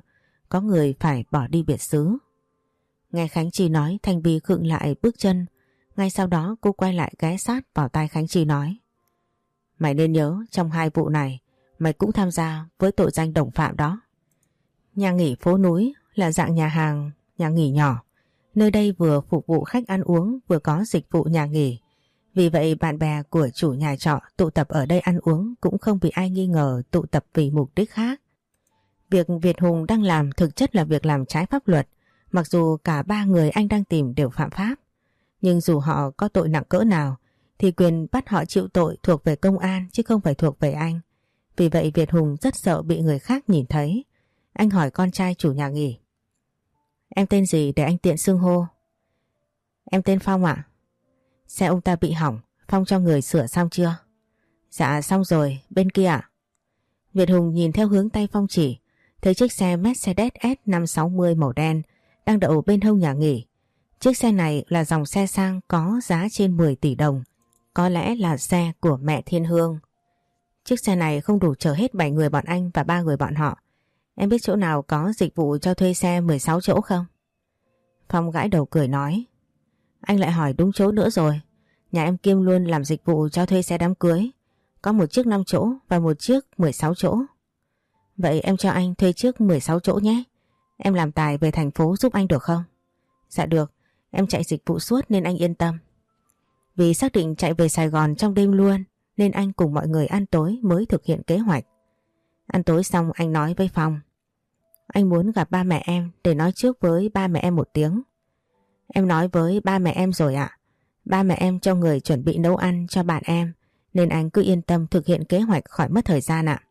có người phải bỏ đi biệt xứ. Nghe Khánh Chi nói, Thanh Bi khựng lại bước chân. Ngay sau đó cô quay lại ghé sát vào tai Khánh Chi nói: Mày nên nhớ trong hai vụ này mày cũng tham gia với tội danh đồng phạm đó. Nhà nghỉ phố núi là dạng nhà hàng, nhà nghỉ nhỏ. Nơi đây vừa phục vụ khách ăn uống vừa có dịch vụ nhà nghỉ. Vì vậy bạn bè của chủ nhà trọ tụ tập ở đây ăn uống cũng không bị ai nghi ngờ tụ tập vì mục đích khác. Việc Việt Hùng đang làm thực chất là việc làm trái pháp luật. Mặc dù cả ba người anh đang tìm đều phạm pháp, nhưng dù họ có tội nặng cỡ nào thì quyền bắt họ chịu tội thuộc về công an chứ không phải thuộc về anh. Vì vậy Việt Hùng rất sợ bị người khác nhìn thấy. Anh hỏi con trai chủ nhà nghỉ: Em tên gì để anh tiện xưng hô? Em tên Phong ạ. Xe ông ta bị hỏng, Phong cho người sửa xong chưa? Dạ xong rồi, bên kia ạ. Việt Hùng nhìn theo hướng tay Phong chỉ, thấy chiếc xe Mercedes S năm sáu không màu đen đang đậu bên hông nhà nghỉ. Chiếc xe này là dòng xe sang có giá trên mười tỷ đồng, có lẽ là xe của mẹ Thiên Hương. Chiếc xe này không đủ chở hết bảy người bọn anh và ba người bọn họ. Em biết chỗ nào có dịch vụ cho thuê xe mười sáu chỗ không? Phong gãi đầu cười nói: Anh lại hỏi đúng chỗ nữa rồi. Nhà em kiêm luôn làm dịch vụ cho thuê xe đám cưới. Có một chiếc năm chỗ và một chiếc mười sáu chỗ. Vậy em cho anh thuê chiếc mười sáu chỗ nhé. Em làm tài về thành phố giúp anh được không? Dạ được, em chạy dịch vụ suốt nên anh yên tâm. Vì xác định chạy về Sài Gòn trong đêm luôn nên anh cùng mọi người ăn tối mới thực hiện kế hoạch. Ăn tối xong anh nói với Phong: Anh muốn gặp ba mẹ em để nói trước với ba mẹ em một tiếng. Em nói với ba mẹ em rồi ạ. Ba mẹ em cho người chuẩn bị nấu ăn cho bạn em nên anh cứ yên tâm thực hiện kế hoạch khỏi mất thời gian ạ.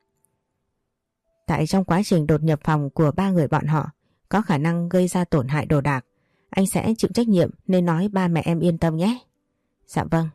Tại trong quá trình đột nhập phòng của ba người bọn họ có khả năng gây ra tổn hại đồ đạc, anh sẽ chịu trách nhiệm nên nói ba mẹ em yên tâm nhé. Dạ vâng.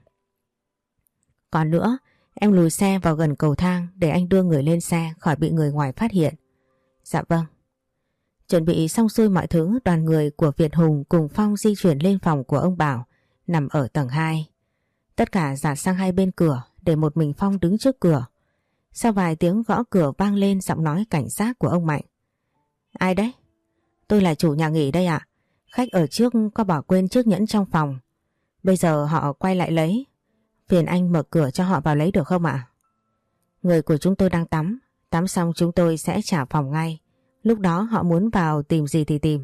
Còn nữa, em lùi xe vào gần cầu thang để anh đưa người lên xe khỏi bị người ngoài phát hiện. Dạ vâng. Chuẩn bị xong xuôi mọi thứ, đoàn người của Việt Hùng cùng Phong di chuyển lên phòng của ông Bảo nằm ở tầng hai. Tất cả dạt sang hai bên cửa để một mình Phong đứng trước cửa. Sau vài tiếng gõ cửa vang lên giọng nói cảnh giác của ông Mạnh. Ai đấy? Tôi là chủ nhà nghỉ đây ạ. Khách ở trước có bỏ quên chiếc nhẫn trong phòng. Bây giờ họ quay lại lấy. Phiền anh mở cửa cho họ vào lấy được không ạ? Người của chúng tôi đang tắm. Tắm xong chúng tôi sẽ trả phòng ngay. Lúc đó họ muốn vào tìm gì thì tìm.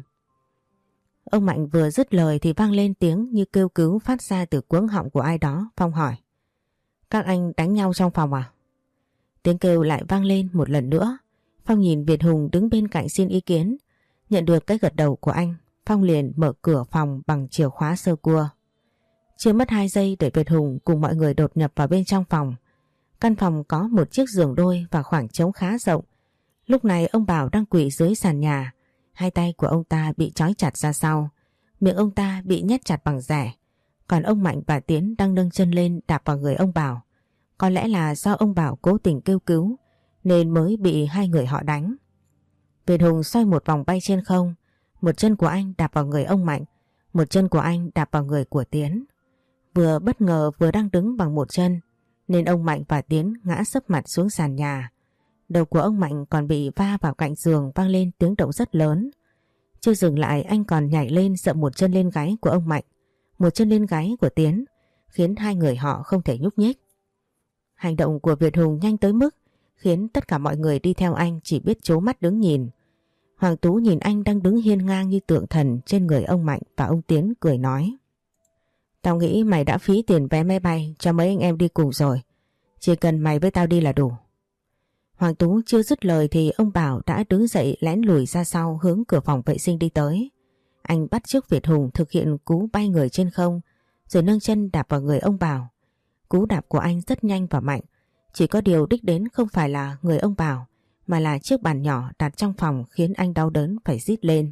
Ông Mạnh vừa dứt lời thì vang lên tiếng như kêu cứu phát ra từ cuống họng của ai đó. Phong hỏi: Các anh đánh nhau trong phòng à? Tiếng kêu lại vang lên một lần nữa. Phong nhìn Việt Hùng đứng bên cạnh xin ý kiến. Nhận được cái gật đầu của anh, Phong liền mở cửa phòng bằng chìa khóa sơ cua. Chưa mất hai giây để Việt Hùng cùng mọi người đột nhập vào bên trong phòng. Căn phòng có một chiếc giường đôi và khoảng trống khá rộng. Lúc này ông Bảo đang quỳ dưới sàn nhà. Hai tay của ông ta bị trói chặt ra sau. Miệng ông ta bị nhét chặt bằng rẻ. Còn ông Mạnh và Tiến đang nâng chân lên đạp vào người ông Bảo. Có lẽ là do ông Bảo cố tình kêu cứu nên mới bị hai người họ đánh. Việt Hùng xoay một vòng bay trên không. Một chân của anh đạp vào người ông Mạnh. Một chân của anh đạp vào người của Tiến. Vừa bất ngờ vừa đang đứng bằng một chân nên ông Mạnh và Tiến ngã sấp mặt xuống sàn nhà. Đầu của ông Mạnh còn bị va vào cạnh giường vang lên tiếng động rất lớn. Chưa dừng lại anh còn nhảy lên dậm một chân lên gáy của ông Mạnh, một chân lên gáy của Tiến, khiến hai người họ không thể nhúc nhích. Hành động của Việt Hùng nhanh tới mức khiến tất cả mọi người đi theo anh chỉ biết trố mắt đứng nhìn. Hoàng Tú nhìn anh đang đứng hiên ngang như tượng thần trên người ông Mạnh và ông Tiến cười nói: Tao nghĩ mày đã phí tiền vé máy bay cho mấy anh em đi cùng rồi. Chỉ cần mày với tao đi là đủ. Hoàng Tú chưa dứt lời thì ông Bảo đã đứng dậy lén lùi ra sau hướng cửa phòng vệ sinh đi tới. Anh bắt chước Việt Hùng thực hiện cú bay người trên không rồi nâng chân đạp vào người ông Bảo. Cú đạp của anh rất nhanh và mạnh. Chỉ có điều đích đến không phải là người ông Bảo mà là chiếc bàn nhỏ đặt trong phòng khiến anh đau đớn phải rít lên.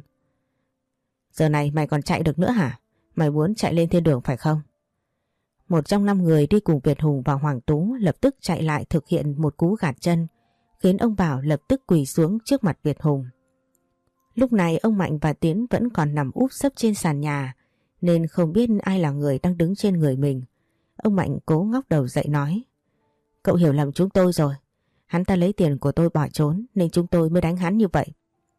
Giờ này mày còn chạy được nữa hả? Mày muốn chạy lên thiên đường phải không? Một trong năm người đi cùng Việt Hùng và Hoàng Tú lập tức chạy lại thực hiện một cú gạt chân khiến ông Bảo lập tức quỳ xuống trước mặt Việt Hùng. Lúc này ông Mạnh và Tiến vẫn còn nằm úp sấp trên sàn nhà nên không biết ai là người đang đứng trên người mình. Ông Mạnh cố ngóc đầu dậy nói: Cậu hiểu lầm chúng tôi rồi. Hắn ta lấy tiền của tôi bỏ trốn nên chúng tôi mới đánh hắn như vậy.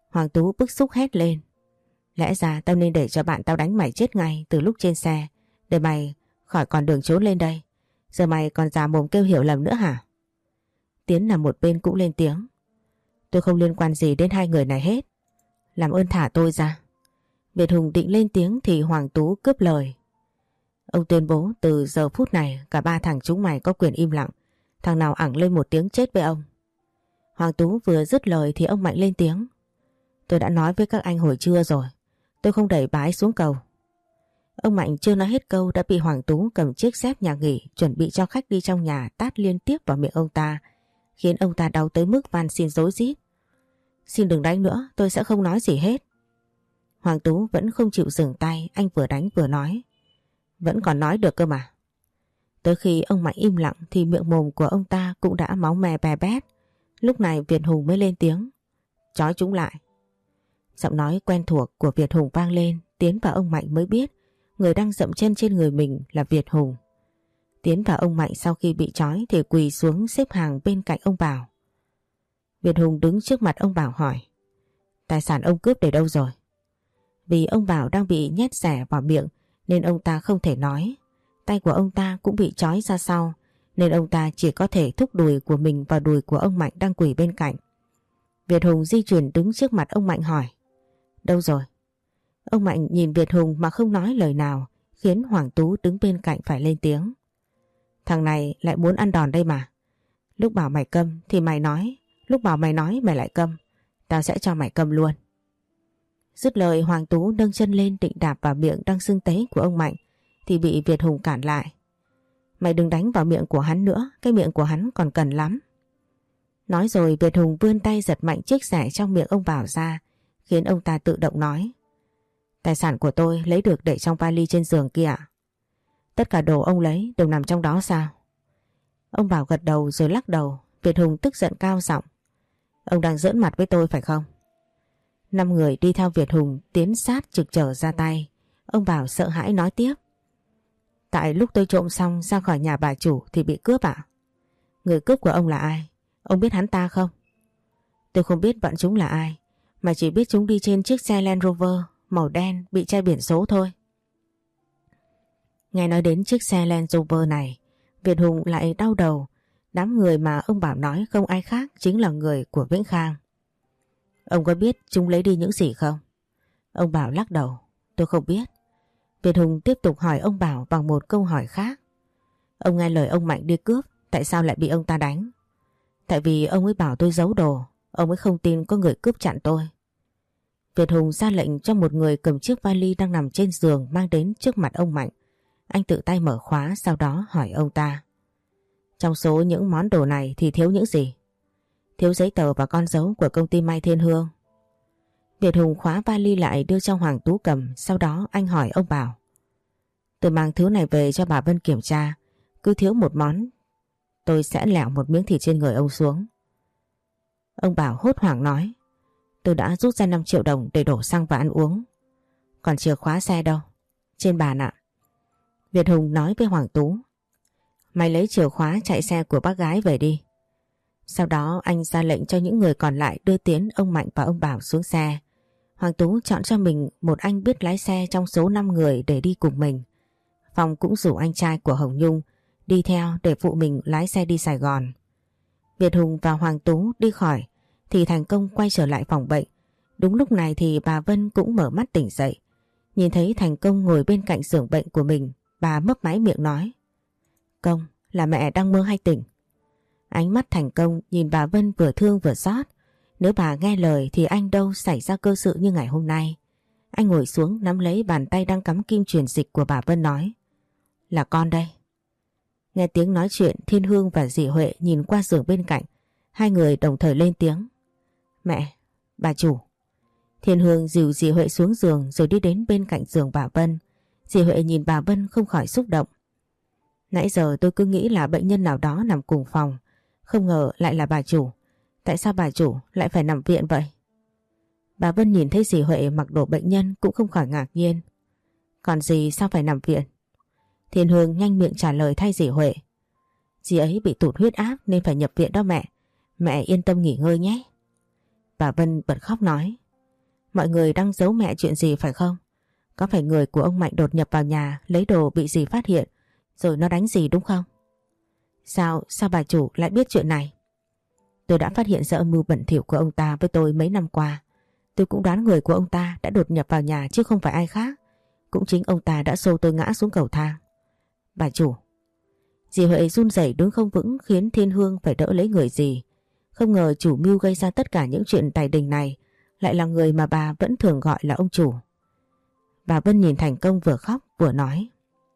Hoàng Tú bức xúc hét lên. Lẽ ra tao nên để cho bạn tao đánh mày chết ngay từ lúc trên xe, để mày khỏi còn đường trốn lên đây. Giờ mày còn già mồm kêu hiểu lầm nữa hả? Tiến nằm một bên cũng lên tiếng. Tôi không liên quan gì đến hai người này hết. Làm ơn thả tôi ra. Việt Hùng định lên tiếng thì Hoàng Tú cướp lời. Ông tuyên bố từ giờ phút này cả ba thằng chúng mày có quyền im lặng. Thằng nào ẳng lên một tiếng chết với ông. Hoàng Tú vừa dứt lời thì ông Mạnh lên tiếng. Tôi đã nói với các anh hồi trưa rồi. Tôi không đẩy bà ấy xuống cầu. Ông Mạnh chưa nói hết câu đã bị Hoàng Tú cầm chiếc dép nhà nghỉ chuẩn bị cho khách đi trong nhà tát liên tiếp vào miệng ông ta, khiến ông ta đau tới mức van xin rối rít. Xin đừng đánh nữa, tôi sẽ không nói gì hết. Hoàng Tú vẫn không chịu dừng tay, anh vừa đánh vừa nói. Vẫn còn nói được cơ mà. Tới khi ông Mạnh im lặng thì miệng mồm của ông ta cũng đã máu me be bét. Lúc này Việt Hùng mới lên tiếng. Trói chúng lại. Giọng nói quen thuộc của Việt Hùng vang lên. Tiến và ông Mạnh mới biết người đang dậm chân trên người mình là Việt Hùng. Tiến và ông Mạnh sau khi bị trói thì quỳ xuống xếp hàng bên cạnh ông Bảo. Việt Hùng đứng trước mặt ông Bảo hỏi. Tài sản ông cướp để đâu rồi? Vì ông Bảo đang bị nhét rẻ vào miệng nên ông ta không thể nói. Tay của ông ta cũng bị trói ra sau nên ông ta chỉ có thể thúc đùi của mình vào đùi của ông Mạnh đang quỳ bên cạnh. Việt Hùng di chuyển đứng trước mặt ông Mạnh hỏi. Đâu rồi? Ông Mạnh nhìn Việt Hùng mà không nói lời nào, khiến Hoàng Tú đứng bên cạnh phải lên tiếng. Thằng này lại muốn ăn đòn đây mà. Lúc bảo mày câm thì mày nói, lúc bảo mày nói mày lại câm. Tao sẽ cho mày câm luôn. Dứt lời Hoàng Tú nâng chân lên định đạp vào miệng đang sưng tấy của ông Mạnh thì bị Việt Hùng cản lại. Mày đừng đánh vào miệng của hắn nữa, cái miệng của hắn còn cần lắm. Nói rồi Việt Hùng vươn tay giật mạnh chiếc rẻ trong miệng ông Bảo ra, khiến ông ta tự động nói. Tài sản của tôi lấy được để trong vali trên giường kia ạ. Tất cả đồ ông lấy đều nằm trong đó sao? Ông Bảo gật đầu rồi lắc đầu. Việt Hùng tức giận cao giọng. Ông đang giỡn mặt với tôi phải không? Năm người đi theo Việt Hùng tiến sát trực trở ra tay. Ông Bảo sợ hãi nói tiếp. Tại lúc tôi trộm xong ra khỏi nhà bà chủ thì bị cướp ạ. Người cướp của ông là ai? Ông biết hắn ta không? Tôi không biết bọn chúng là ai, mà chỉ biết chúng đi trên chiếc xe Land Rover màu đen bị che biển số thôi. Nghe nói đến chiếc xe Land Rover này, Việt Hùng lại đau đầu. Đám người mà ông Bảo nói không ai khác chính là người của Vĩnh Khang. Ông có biết chúng lấy đi những gì không? Ông Bảo lắc đầu. Tôi không biết. Việt Hùng tiếp tục hỏi ông Bảo bằng một câu hỏi khác. Ông nghe lời ông Mạnh đi cướp, tại sao lại bị ông ta đánh? Tại vì ông ấy bảo tôi giấu đồ, ông ấy không tin có người cướp chặn tôi. Việt Hùng ra lệnh cho một người cầm chiếc vali đang nằm trên giường mang đến trước mặt ông Mạnh. Anh tự tay mở khóa, sau đó hỏi ông ta. Trong số những món đồ này thì thiếu những gì? Thiếu giấy tờ và con dấu của công ty Mai Thiên Hương. Việt Hùng khóa vali lại đưa cho Hoàng Tú cầm, sau đó anh hỏi ông Bảo. Tôi mang thứ này về cho bà Vân kiểm tra, cứ thiếu một món, tôi sẽ lẹo một miếng thịt trên người ông xuống. Ông Bảo hốt hoảng nói. Tôi đã rút ra năm triệu đồng để đổ xăng và ăn uống. Còn chìa khóa xe đâu? Trên bàn ạ. Việt Hùng nói với Hoàng Tú. Mày lấy chìa khóa chạy xe của bác gái về đi. Sau đó anh ra lệnh cho những người còn lại đưa Tiến, ông Mạnh và ông Bảo xuống xe. Hoàng Tú chọn cho mình một anh biết lái xe trong số năm người để đi cùng mình. Phong cũng rủ anh trai của Hồng Nhung đi theo để phụ mình lái xe đi Sài Gòn. Việt Hùng và Hoàng Tú đi khỏi thì thành công quay trở lại phòng bệnh. Đúng lúc này thì bà Vân cũng mở mắt tỉnh dậy. Nhìn thấy thành công ngồi bên cạnh giường bệnh của mình, bà mấp máy miệng nói. Công, là mẹ đang mơ hay tỉnh? Ánh mắt thành công nhìn bà Vân vừa thương vừa xót. Nếu bà nghe lời thì anh đâu xảy ra cơ sự như ngày hôm nay. Anh ngồi xuống nắm lấy bàn tay đang cắm kim truyền dịch của bà Vân nói. Là con đây. Nghe tiếng nói chuyện, Thiên Hương và dì Huệ nhìn qua giường bên cạnh. Hai người đồng thời lên tiếng. Mẹ, bà chủ. Thiên Hương dìu dì Huệ xuống giường rồi đi đến bên cạnh giường bà Vân. Dì Huệ nhìn bà Vân không khỏi xúc động. Nãy giờ tôi cứ nghĩ là bệnh nhân nào đó nằm cùng phòng, không ngờ lại là bà chủ. Tại sao bà chủ lại phải nằm viện vậy? Bà Vân nhìn thấy dì Huệ mặc đồ bệnh nhân cũng không khỏi ngạc nhiên. Còn dì sao phải nằm viện? Thiên Hương nhanh miệng trả lời thay dì Huệ. Dì ấy bị tụt huyết áp nên phải nhập viện đó mẹ. Mẹ yên tâm nghỉ ngơi nhé. Bà Vân bật khóc nói. Mọi người đang giấu mẹ chuyện gì phải không? Có phải người của ông Mạnh đột nhập vào nhà lấy đồ bị dì phát hiện rồi nó đánh dì đúng không? Sao, sao bà chủ lại biết chuyện này? Tôi đã phát hiện ra âm mưu bẩn thỉu của ông ta với tôi mấy năm qua. Tôi cũng đoán người của ông ta đã đột nhập vào nhà chứ không phải ai khác. Cũng chính ông ta đã xô tôi ngã xuống cầu thang. Bà chủ. Dì Huệ run rẩy đứng không vững khiến Thiên Hương phải đỡ lấy người dì. Không ngờ chủ mưu gây ra tất cả những chuyện tài đình này lại là người mà bà vẫn thường gọi là ông chủ. Bà Vân nhìn Thành Công vừa khóc vừa nói.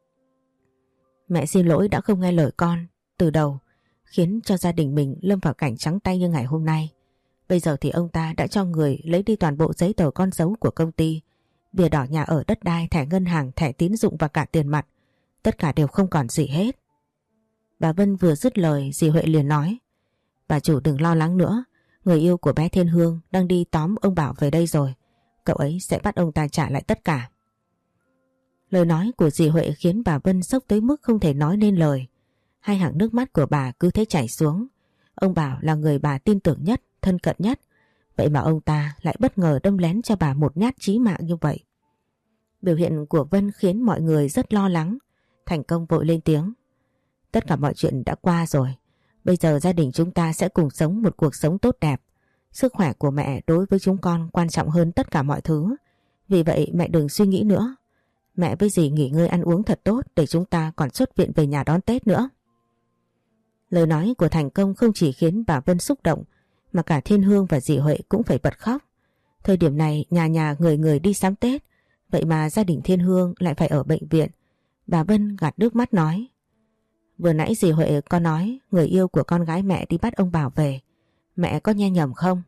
Mẹ xin lỗi đã không nghe lời con từ đầu, khiến cho gia đình mình lâm vào cảnh trắng tay như ngày hôm nay. Bây giờ thì ông ta đã cho người lấy đi toàn bộ giấy tờ con dấu của công ty, bìa đỏ nhà ở, đất đai, thẻ ngân hàng, thẻ tín dụng và cả tiền mặt. Tất cả đều không còn gì hết. Bà Vân vừa dứt lời, dì Huệ liền nói. Bà chủ đừng lo lắng nữa, người yêu của bé Thiên Hương đang đi tóm ông Bảo về đây rồi. Cậu ấy sẽ bắt ông ta trả lại tất cả. Lời nói của dì Huệ khiến bà Vân sốc tới mức không thể nói nên lời. Hai hàng nước mắt của bà cứ thế chảy xuống. Ông Bảo là người bà tin tưởng nhất, thân cận nhất. Vậy mà ông ta lại bất ngờ đâm lén cho bà một nhát chí mạng như vậy. Biểu hiện của Vân khiến mọi người rất lo lắng. Thành Công vội lên tiếng. Tất cả mọi chuyện đã qua rồi. Bây giờ gia đình chúng ta sẽ cùng sống một cuộc sống tốt đẹp. Sức khỏe của mẹ đối với chúng con quan trọng hơn tất cả mọi thứ. Vì vậy mẹ đừng suy nghĩ nữa. Mẹ với dì nghỉ ngơi ăn uống thật tốt để chúng ta còn xuất viện về nhà đón Tết nữa. Lời nói của Thành Công không chỉ khiến bà Vân xúc động mà cả Thiên Hương và dì Huệ cũng phải bật khóc. Thời điểm này nhà nhà người người đi sắm Tết, vậy mà gia đình Thiên Hương lại phải ở bệnh viện. Bà Vân gạt nước mắt nói. Vừa nãy dì Huệ có nói người yêu của con gái mẹ đi bắt ông Bảo về. Mẹ có nghe nhầm không?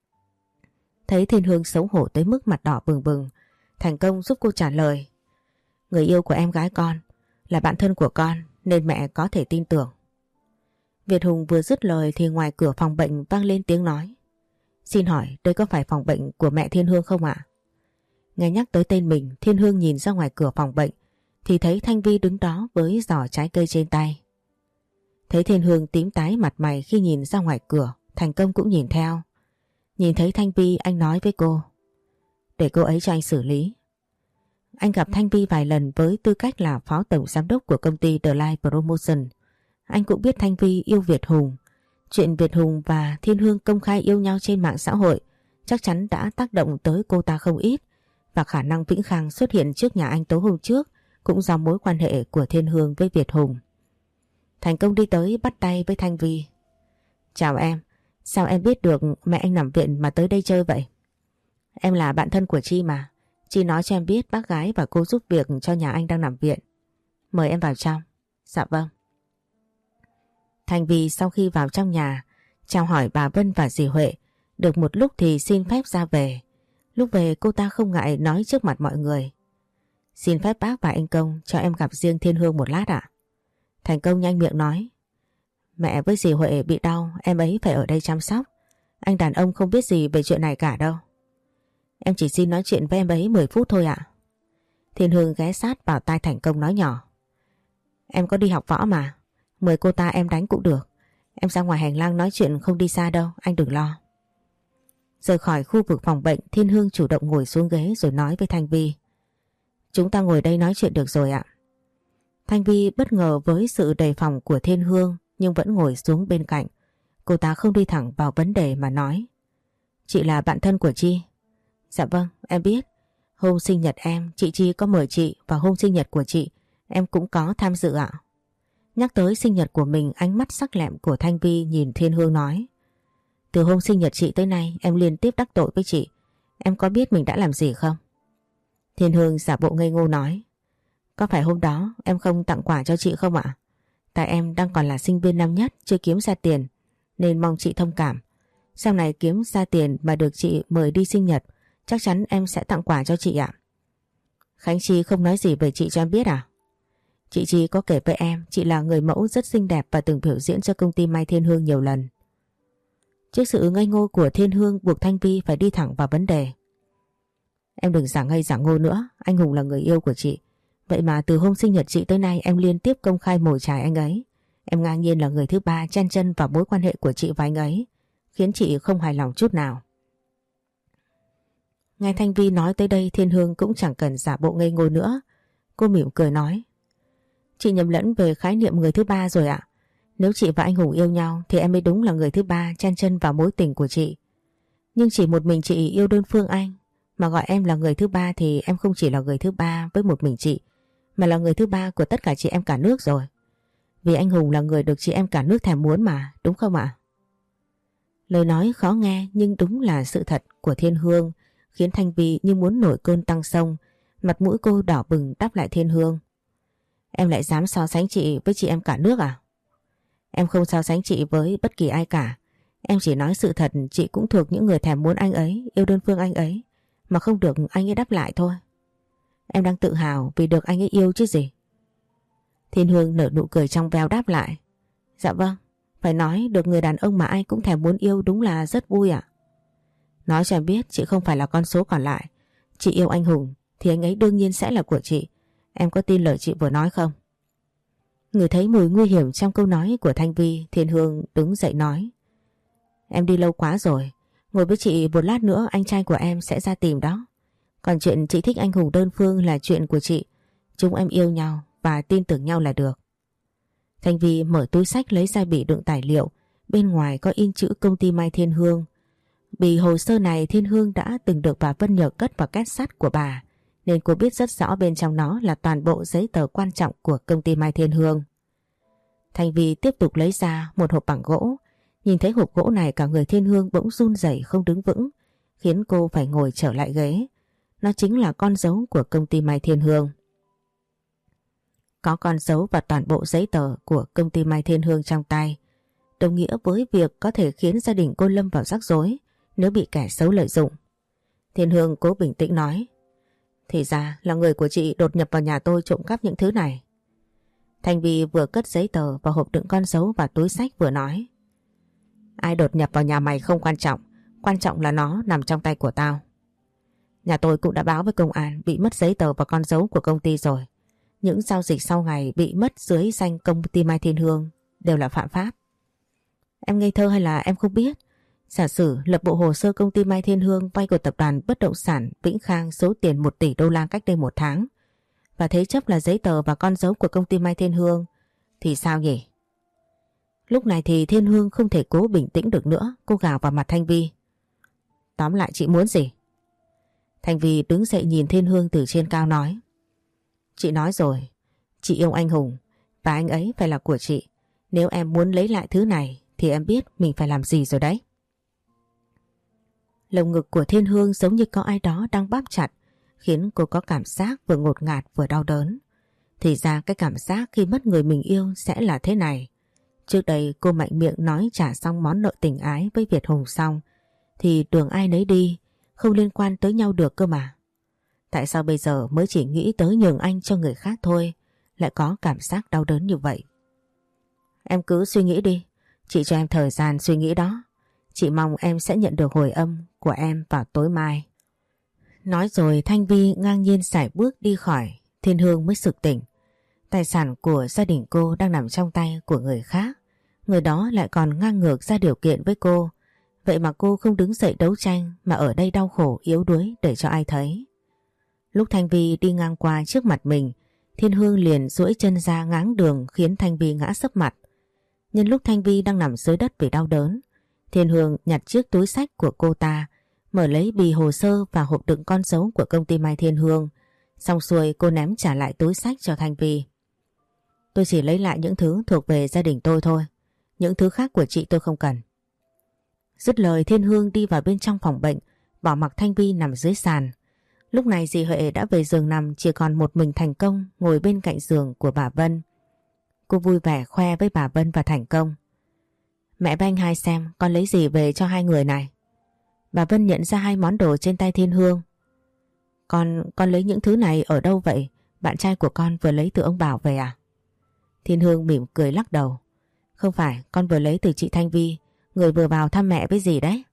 Thấy Thiên Hương xấu hổ tới mức mặt đỏ bừng bừng, Thành Công giúp cô trả lời. Người yêu của em gái con là bạn thân của con nên mẹ có thể tin tưởng. Việt Hùng vừa dứt lời thì ngoài cửa phòng bệnh vang lên tiếng nói. Xin hỏi đây có phải phòng bệnh của mẹ Thiên Hương không ạ? Nghe nhắc tới tên mình, Thiên Hương nhìn ra ngoài cửa phòng bệnh thì thấy Thanh Vi đứng đó với giỏ trái cây trên tay. Thấy Thiên Hương tím tái mặt mày khi nhìn ra ngoài cửa, Thành Công cũng nhìn theo. Nhìn thấy Thanh Vi, anh nói với cô. Để cô ấy cho anh xử lý. Anh gặp Thanh Vi vài lần với tư cách là phó tổng giám đốc của công ty The Light Promotion. Anh cũng biết Thanh Vi yêu Việt Hùng. Chuyện Việt Hùng và Thiên Hương công khai yêu nhau trên mạng xã hội chắc chắn đã tác động tới cô ta không ít, và khả năng Vĩnh Khang xuất hiện trước nhà anh tối hôm trước cũng do mối quan hệ của Thiên Hương với Việt Hùng. Thành Công đi tới bắt tay với Thanh Vi. Chào em, sao em biết được mẹ anh nằm viện mà tới đây chơi vậy? Em là bạn thân của Chi mà. Chi nói cho em biết bác gái và cô giúp việc cho nhà anh đang nằm viện. Mời em vào trong. Dạ vâng. Thanh Vi sau khi vào trong nhà chào hỏi bà Vân và dì Huệ, được một lúc thì xin phép ra về. Lúc về cô ta không ngại nói trước mặt mọi người. Xin phép bác và anh Công cho em gặp riêng Thiên Hương một lát ạ. Thành Công nhanh miệng nói. Mẹ với dì Huệ bị đau, em ấy phải ở đây chăm sóc. Anh đàn ông không biết gì về chuyện này cả đâu. Em chỉ xin nói chuyện với em ấy mười phút thôi ạ. Thiên Hương ghé sát vào tai Thành Công nói nhỏ. Em có đi học võ mà, mời cô ta em đánh cũng được. Em ra ngoài hành lang nói chuyện không đi xa đâu, anh đừng lo. Rời khỏi khu vực phòng bệnh, Thiên Hương chủ động ngồi xuống ghế rồi nói với Thanh Vi. Chúng ta ngồi đây nói chuyện được rồi ạ. Thanh Vi bất ngờ với sự đề phòng của Thiên Hương nhưng vẫn ngồi xuống bên cạnh. Cô ta không đi thẳng vào vấn đề mà nói. Chị là bạn thân của Chi. Dạ vâng, em biết. Hôm sinh nhật em, chị Chi có mời chị, và hôm sinh nhật của chị em cũng có tham dự ạ. Nhắc tới sinh nhật của mình, ánh mắt sắc lẹm của Thanh Vi nhìn Thiên Hương nói. Từ hôm sinh nhật chị tới nay em liên tiếp đắc tội với chị. Em có biết mình đã làm gì không? Thiên Hương giả bộ ngây ngô nói. Có phải hôm đó em không tặng quà cho chị không ạ? Tại em đang còn là sinh viên năm nhất, chưa kiếm ra tiền, nên mong chị thông cảm. Sau này kiếm ra tiền mà được chị mời đi sinh nhật, chắc chắn em sẽ tặng quà cho chị ạ. Khánh Chi không nói gì về chị cho em biết à? Chị Chi có kể với em chị là người mẫu rất xinh đẹp và từng biểu diễn cho công ty Mai Thiên Hương nhiều lần. Trước sự ngây ngô của Thiên Hương buộc Thanh Vi phải đi thẳng vào vấn đề. Em đừng giả ngây giả ngô nữa, anh Hùng là người yêu của chị. Vậy mà từ hôm sinh nhật chị tới nay em liên tiếp công khai mồi chài anh ấy. Em ngang nhiên là người thứ ba chen chân vào mối quan hệ của chị và anh ấy, khiến chị không hài lòng chút nào. Nghe Thanh Vi nói tới đây, Thiên Hương cũng chẳng cần giả bộ ngây ngô nữa. Cô mỉm cười nói: Chị nhầm lẫn về khái niệm người thứ ba rồi ạ. Nếu chị và anh Hùng yêu nhau thì em mới đúng là người thứ ba chen chân vào mối tình của chị. Nhưng chỉ một mình chị yêu đơn phương anh, mà gọi em là người thứ ba thì em không chỉ là người thứ ba với một mình chị, mà là người thứ ba của tất cả chị em cả nước rồi. Vì anh Hùng là người được chị em cả nước thèm muốn mà, đúng không ạ? Lời nói khó nghe nhưng đúng là sự thật của Thiên Hương khiến Thanh Vi như muốn nổi cơn tăng sông. Mặt mũi cô đỏ bừng đáp lại Thiên Hương: Em lại dám so sánh chị với chị em cả nước à? Em không so sánh chị với bất kỳ ai cả. Em chỉ nói sự thật, chị cũng thuộc những người thèm muốn anh ấy, yêu đơn phương anh ấy, mà không được anh ấy đáp lại thôi. Em đang tự hào vì được anh ấy yêu chứ gì. Thiên Hương nở nụ cười trong veo đáp lại: Dạ vâng, phải nói được người đàn ông mà ai cũng thèm muốn yêu đúng là rất vui ạ. Nói cho em biết chị không phải là con số còn lại. Chị yêu anh Hùng thì anh ấy đương nhiên sẽ là của chị. Em có tin lời chị vừa nói không? Người thấy mùi nguy hiểm trong câu nói của Thanh Vi, Thiên Hương đứng dậy nói: Em đi lâu quá rồi, ngồi với chị một lát nữa anh trai của em sẽ ra tìm đó. Còn chuyện chị thích anh Hùng đơn phương là chuyện của chị. Chúng em yêu nhau và tin tưởng nhau là được. Thanh Vi mở túi xách lấy ra bì đựng tài liệu. Bên ngoài có in chữ công ty Mai Thiên Hương. Bì hồ sơ này Thiên Hương đã từng được bà Vân nhờ cất vào két sắt của bà, nên cô biết rất rõ bên trong nó là toàn bộ giấy tờ quan trọng của công ty Mai Thiên Hương. Thanh Vi tiếp tục lấy ra một hộp bằng gỗ. Nhìn thấy hộp gỗ này cả người Thiên Hương bỗng run rẩy không đứng vững, khiến cô phải ngồi trở lại ghế. Nó chính là con dấu của công ty Mai Thiên Hương. Có con dấu và toàn bộ giấy tờ của công ty Mai Thiên Hương trong tay, đồng nghĩa với việc có thể khiến gia đình cô lâm vào rắc rối nếu bị kẻ xấu lợi dụng. Thiên Hương cố bình tĩnh nói: Thì ra là người của chị đột nhập vào nhà tôi trộm cắp những thứ này. Thanh Vi vừa cất giấy tờ và hộp đựng con dấu vào túi xách vừa nói: Ai đột nhập vào nhà mày không quan trọng, quan trọng là nó nằm trong tay của tao. Nhà tôi cũng đã báo với công an bị mất giấy tờ và con dấu của công ty rồi. Những giao dịch sau ngày bị mất dưới danh công ty Mai Thiên Hương đều là phạm pháp. Em ngây thơ hay là em không biết? Giả sử lập bộ hồ sơ công ty Mai Thiên Hương vay của tập đoàn bất động sản Vĩnh Khang số tiền một tỷ đô la cách đây một tháng, và thế chấp là giấy tờ và con dấu của công ty Mai Thiên Hương, thì sao nhỉ? Lúc này thì Thiên Hương không thể cố bình tĩnh được nữa, cô gào vào mặt Thanh Vi: Tóm lại chị muốn gì? Thanh Vi đứng dậy nhìn Thiên Hương từ trên cao nói: Chị nói rồi, chị yêu anh Hùng và anh ấy phải là của chị. Nếu em muốn lấy lại thứ này thì em biết mình phải làm gì rồi đấy. Lồng ngực của Thiên Hương giống như có ai đó đang bóp chặt, khiến cô có cảm giác vừa ngột ngạt vừa đau đớn. Thì ra cái cảm giác khi mất người mình yêu sẽ là thế này. Trước đây cô mạnh miệng nói trả xong món nợ tình ái với Việt Hùng xong thì đường ai nấy đi, không liên quan tới nhau được cơ mà. Tại sao bây giờ mới chỉ nghĩ tới nhường anh cho người khác thôi lại có cảm giác đau đớn như vậy? Em cứ suy nghĩ đi, chị cho em thời gian suy nghĩ đó. Chị mong em sẽ nhận được hồi âm của em vào tối mai. Nói rồi Thanh Vi ngang nhiên sải bước đi khỏi. Thiên Hương mới sực tỉnh. Tài sản của gia đình cô đang nằm trong tay của người khác. Người đó lại còn ngang ngược ra điều kiện với cô. Vậy mà cô không đứng dậy đấu tranh, mà ở đây đau khổ yếu đuối để cho ai thấy. Lúc Thanh Vi đi ngang qua trước mặt mình, Thiên Hương liền duỗi chân ra ngáng đường khiến Thanh Vi ngã sấp mặt. Nhân lúc Thanh Vi đang nằm dưới đất vì đau đớn, Thiên Hương nhặt chiếc túi xách của cô ta, mở lấy bì hồ sơ và hộp đựng con dấu của công ty Mai Thiên Hương. Xong xuôi cô ném trả lại túi xách cho Thanh Vi. Tôi chỉ lấy lại những thứ thuộc về gia đình tôi thôi. Những thứ khác của chị tôi không cần. Dứt lời Thiên Hương đi vào bên trong phòng bệnh, bỏ mặc Thanh Vi nằm dưới sàn. Lúc này dì Huệ đã về giường nằm, chỉ còn một mình Thành Công ngồi bên cạnh giường của bà Vân. Cô vui vẻ khoe với bà Vân và Thành Công: Mẹ với anh hai xem con lấy gì về cho hai người này. Bà Vân nhận ra hai món đồ trên tay Thiên Hương. Con, con lấy những thứ này ở đâu vậy? Bạn trai của con vừa lấy từ ông Bảo về à? Thiên Hương mỉm cười lắc đầu: Không phải, con vừa lấy từ chị Thanh Vi, người vừa vào thăm mẹ với dì đấy.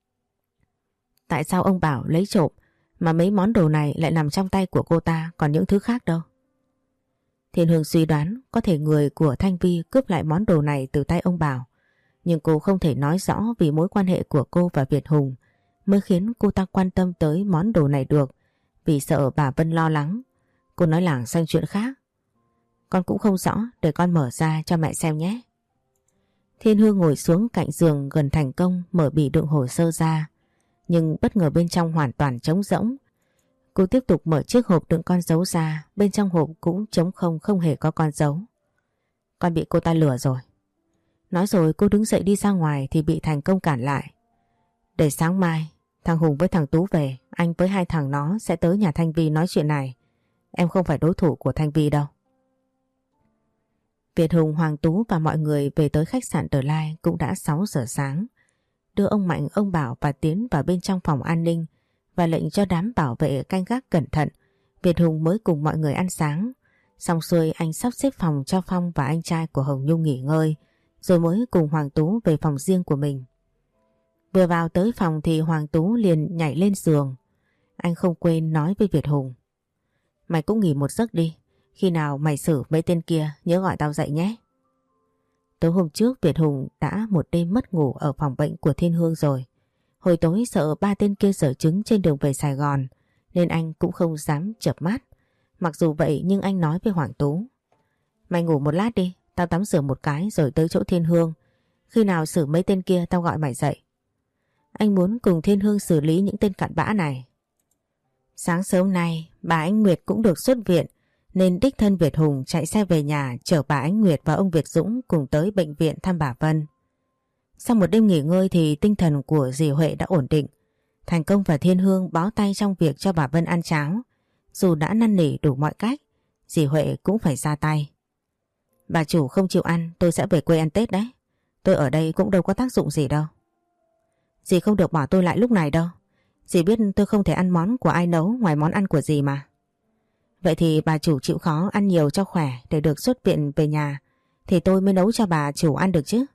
Tại sao ông Bảo lấy trộm mà mấy món đồ này lại nằm trong tay của cô ta, còn những thứ khác đâu? Thiên Hương suy đoán có thể người của Thanh Vi cướp lại món đồ này từ tay ông Bảo, nhưng cô không thể nói rõ vì mối quan hệ của cô và Việt Hùng mới khiến cô ta quan tâm tới món đồ này được, vì sợ bà Vân lo lắng. Cô nói lảng sang chuyện khác. Con cũng không rõ, để con mở ra cho mẹ xem nhé. Thiên Hương ngồi xuống cạnh giường gần Thành Công, mở bì đựng hồ sơ ra. Nhưng bất ngờ bên trong hoàn toàn trống rỗng. Cô tiếp tục mở chiếc hộp đựng con dấu ra, bên trong hộp cũng trống không, không hề có con dấu. Con bị cô ta lừa rồi. Nói rồi cô đứng dậy đi ra ngoài thì bị Thành Công cản lại. Để sáng mai, thằng Hùng với thằng Tú về, anh với hai thằng nó sẽ tới nhà Thanh Vi nói chuyện này. Em không phải đối thủ của Thanh Vi đâu. Việt Hùng, Hoàng Tú và mọi người về tới khách sạn The Lai cũng đã sáu giờ sáng. Đưa ông Mạnh, ông Bảo và Tiến vào bên trong phòng an ninh và lệnh cho đám bảo vệ canh gác cẩn thận. Việt Hùng mới cùng mọi người ăn sáng. Xong xuôi anh sắp xếp phòng cho Phong và anh trai của Hồng Nhung nghỉ ngơi, rồi mới cùng Hoàng Tú về phòng riêng của mình. Vừa vào tới phòng thì Hoàng Tú liền nhảy lên giường. Anh không quên nói với Việt Hùng. Mày cũng nghỉ một giấc đi. Khi nào mày xử mấy tên kia nhớ gọi tao dậy nhé. Tối hôm trước Việt Hùng đã một đêm mất ngủ ở phòng bệnh của Thiên Hương rồi. Hồi tối sợ ba tên kia giở trứng trên đường về Sài Gòn nên anh cũng không dám chợp mắt. Mặc dù vậy nhưng anh nói với Hoàng Tú. Mày ngủ một lát đi, tao tắm rửa một cái rồi tới chỗ Thiên Hương. Khi nào xử mấy tên kia tao gọi mày dậy. Anh muốn cùng Thiên Hương xử lý những tên cặn bã này. Sáng sớm nay bà Ánh Nguyệt cũng được xuất viện, nên đích thân Việt Hùng chạy xe về nhà chở bà Ánh Nguyệt và ông Việt Dũng cùng tới bệnh viện thăm bà Vân. Sau một đêm nghỉ ngơi thì tinh thần của dì Huệ đã ổn định. Thành Công và Thiên Hương bó tay trong việc cho bà Vân ăn cháo. Dù đã năn nỉ đủ mọi cách, dì Huệ cũng phải ra tay. Bà chủ không chịu ăn, tôi sẽ về quê ăn Tết đấy. Tôi ở đây cũng đâu có tác dụng gì đâu. Dì không được bỏ tôi lại lúc này đâu. Dì biết tôi không thể ăn món của ai nấu ngoài món ăn của dì mà. Vậy thì bà chủ chịu khó ăn nhiều cho khỏe để được xuất viện về nhà, thì tôi mới nấu cho bà chủ ăn được chứ.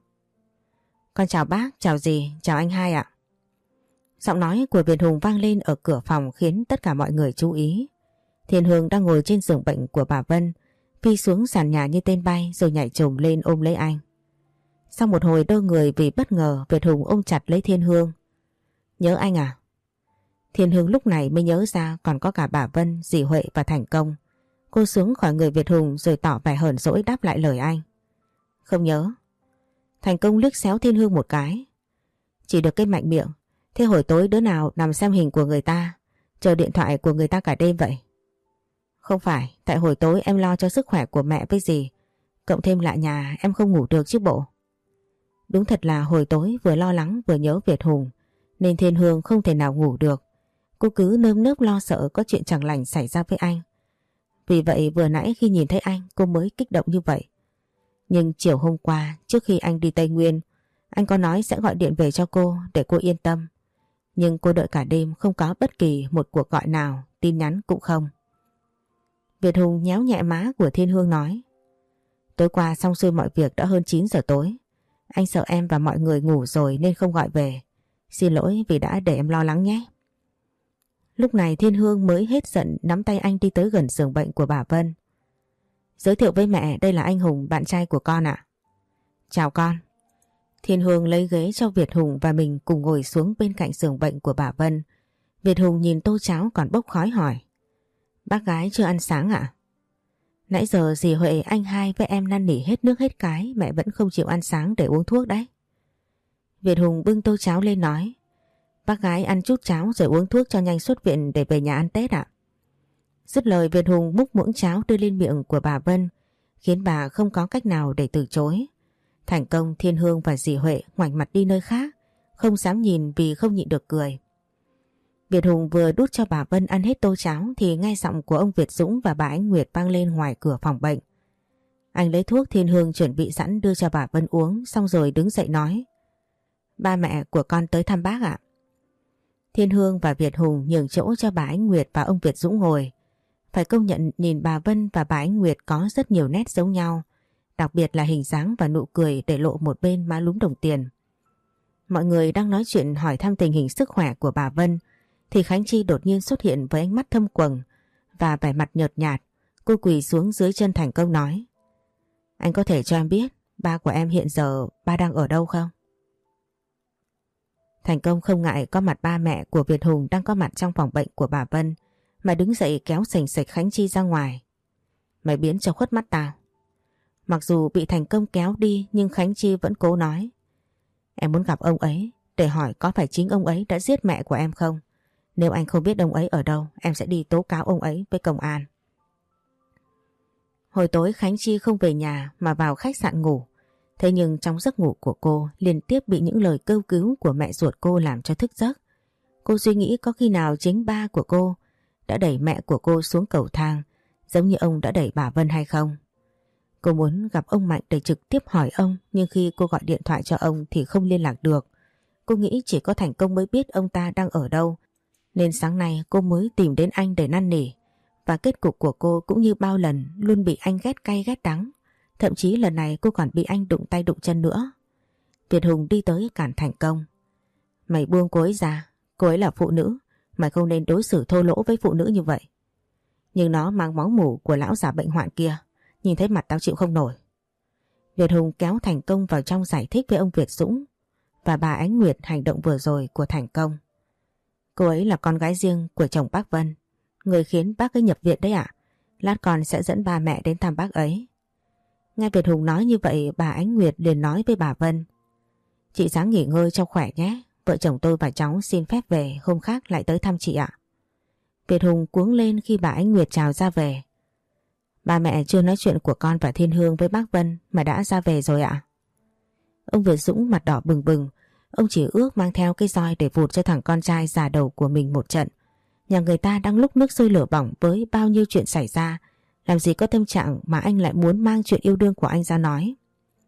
Con chào bác, chào dì, chào anh hai ạ. Giọng nói của Việt Hùng vang lên ở cửa phòng khiến tất cả mọi người chú ý. Thiên Hương đang ngồi trên giường bệnh của bà Vân, phi xuống sàn nhà như tên bay rồi nhảy chồm lên ôm lấy anh. Sau một hồi đơ người vì bất ngờ, Việt Hùng ôm chặt lấy Thiên Hương. Nhớ anh à? Thiên Hương lúc này mới nhớ ra còn có cả bà Vân, dì Huệ và Thành Công. Cô xuống khỏi người Việt Hùng rồi tỏ vẻ hờn dỗi đáp lại lời anh. Không nhớ. Thành Công liếc xéo Thiên Hương một cái. Chỉ được cái mạnh miệng. Thế hồi tối đứa nào nằm xem hình của người ta, chờ điện thoại của người ta cả đêm vậy? Không phải, tại hồi tối em lo cho sức khỏe của mẹ với dì, cộng thêm lại nhà em không ngủ được chứ bộ. Đúng thật là hồi tối vừa lo lắng vừa nhớ Việt Hùng, nên Thiên Hương không thể nào ngủ được. Cô cứ nơm nớp lo sợ có chuyện chẳng lành xảy ra với anh. Vì vậy vừa nãy khi nhìn thấy anh cô mới kích động như vậy. Nhưng chiều hôm qua trước khi anh đi Tây Nguyên, anh có nói sẽ gọi điện về cho cô để cô yên tâm. Nhưng cô đợi cả đêm không có bất kỳ một cuộc gọi nào, tin nhắn cũng không. Việt Hùng nhéo nhẹ má của Thiên Hương nói. Tối qua xong xuôi mọi việc đã hơn chín giờ tối. Anh sợ em và mọi người ngủ rồi nên không gọi về. Xin lỗi vì đã để em lo lắng nhé. Lúc này Thiên Hương mới hết giận nắm tay anh đi tới gần giường bệnh của bà Vân. Giới thiệu với mẹ, đây là anh Hùng, bạn trai của con ạ. Chào con. Thiên Hương lấy ghế cho Việt Hùng và mình cùng ngồi xuống bên cạnh giường bệnh của bà Vân. Việt Hùng nhìn tô cháo còn bốc khói hỏi. Bác gái chưa ăn sáng ạ? Nãy giờ dì Huệ, anh hai với em năn nỉ hết nước hết cái, mẹ vẫn không chịu ăn sáng để uống thuốc đấy. Việt Hùng bưng tô cháo lên nói. Bác gái ăn chút cháo rồi uống thuốc cho nhanh xuất viện để về nhà ăn Tết ạ. Dứt lời Việt Hùng múc muỗng cháo đưa lên miệng của bà Vân, khiến bà không có cách nào để từ chối. Thành Công, Thiên Hương và dì Huệ ngoảnh mặt đi nơi khác, không dám nhìn vì không nhịn được cười. Việt Hùng vừa đút cho bà Vân ăn hết tô cháo thì nghe giọng của ông Việt Dũng và bà Ánh Nguyệt vang lên ngoài cửa phòng bệnh. Anh lấy thuốc Thiên Hương chuẩn bị sẵn đưa cho bà Vân uống, xong rồi đứng dậy nói. Ba mẹ của con tới thăm bác ạ. Thiên Hương và Việt Hùng nhường chỗ cho bà Ánh Nguyệt và ông Việt Dũng ngồi. Phải công nhận nhìn bà Vân và bà Ánh Nguyệt có rất nhiều nét giống nhau, đặc biệt là hình dáng và nụ cười để lộ một bên má lúm đồng tiền. Mọi người đang nói chuyện hỏi thăm tình hình sức khỏe của bà Vân thì Khánh Chi đột nhiên xuất hiện với ánh mắt thâm quầng và vẻ mặt nhợt nhạt. Cô quỳ xuống dưới chân Thành Công nói. Anh có thể cho em biết ba của em hiện giờ ba đang ở đâu không? Thành Công không ngại có mặt ba mẹ của Việt Hùng đang có mặt trong phòng bệnh của bà Vân mà đứng dậy kéo sành sạch Khánh Chi ra ngoài. Mày biến cho khuất mắt tao. Mặc dù bị Thành Công kéo đi nhưng Khánh Chi vẫn cố nói. Em muốn gặp ông ấy để hỏi có phải chính ông ấy đã giết mẹ của em không? Nếu anh không biết ông ấy ở đâu, em sẽ đi tố cáo ông ấy với công an. Hồi tối Khánh Chi không về nhà mà vào khách sạn ngủ. Thế nhưng trong giấc ngủ của cô liên tiếp bị những lời kêu cứu của mẹ ruột cô làm cho thức giấc. Cô suy nghĩ có khi nào chính ba của cô đã đẩy mẹ của cô xuống cầu thang giống như ông đã đẩy bà Vân hay không? Cô muốn gặp ông Mạnh để trực tiếp hỏi ông, nhưng khi cô gọi điện thoại cho ông thì không liên lạc được. Cô nghĩ chỉ có Thành Công mới biết ông ta đang ở đâu, nên sáng nay cô mới tìm đến anh để năn nỉ. Và kết cục của cô cũng như bao lần luôn bị anh ghét cay ghét đắng. Thậm chí lần này cô còn bị anh đụng tay đụng chân nữa. Việt Hùng đi tới cản Thành Công. Mày buông cô ấy ra, cô ấy là phụ nữ, mày không nên đối xử thô lỗ với phụ nữ như vậy. Nhưng nó mang máu mủ của lão già bệnh hoạn kia, nhìn thấy mặt tao chịu không nổi. Việt Hùng kéo Thành Công vào trong giải thích với ông Việt Dũng và bà Ánh Nguyệt hành động vừa rồi của Thành Công. Cô ấy là con gái riêng của chồng bác Vân, người khiến bác ấy nhập viện đấy ạ. Lát con sẽ dẫn ba mẹ đến thăm bác ấy. Nghe Việt Hùng nói như vậy, bà Ánh Nguyệt liền nói với bà Vân. Chị sáng nghỉ ngơi cho khỏe nhé. Vợ chồng tôi và cháu xin phép về, hôm khác lại tới thăm chị ạ. Việt Hùng cuống lên khi bà Ánh Nguyệt chào ra về. Ba mẹ chưa nói chuyện của con và Thiên Hương với bác Vân mà đã ra về rồi ạ. Ông Việt Dũng mặt đỏ bừng bừng. Ông chỉ ước mang theo cây roi để vụt cho thằng con trai già đầu của mình một trận. Nhà người ta đang lúc nước sôi lửa bỏng với bao nhiêu chuyện xảy ra. Làm gì có tâm trạng mà anh lại muốn mang chuyện yêu đương của anh ra nói.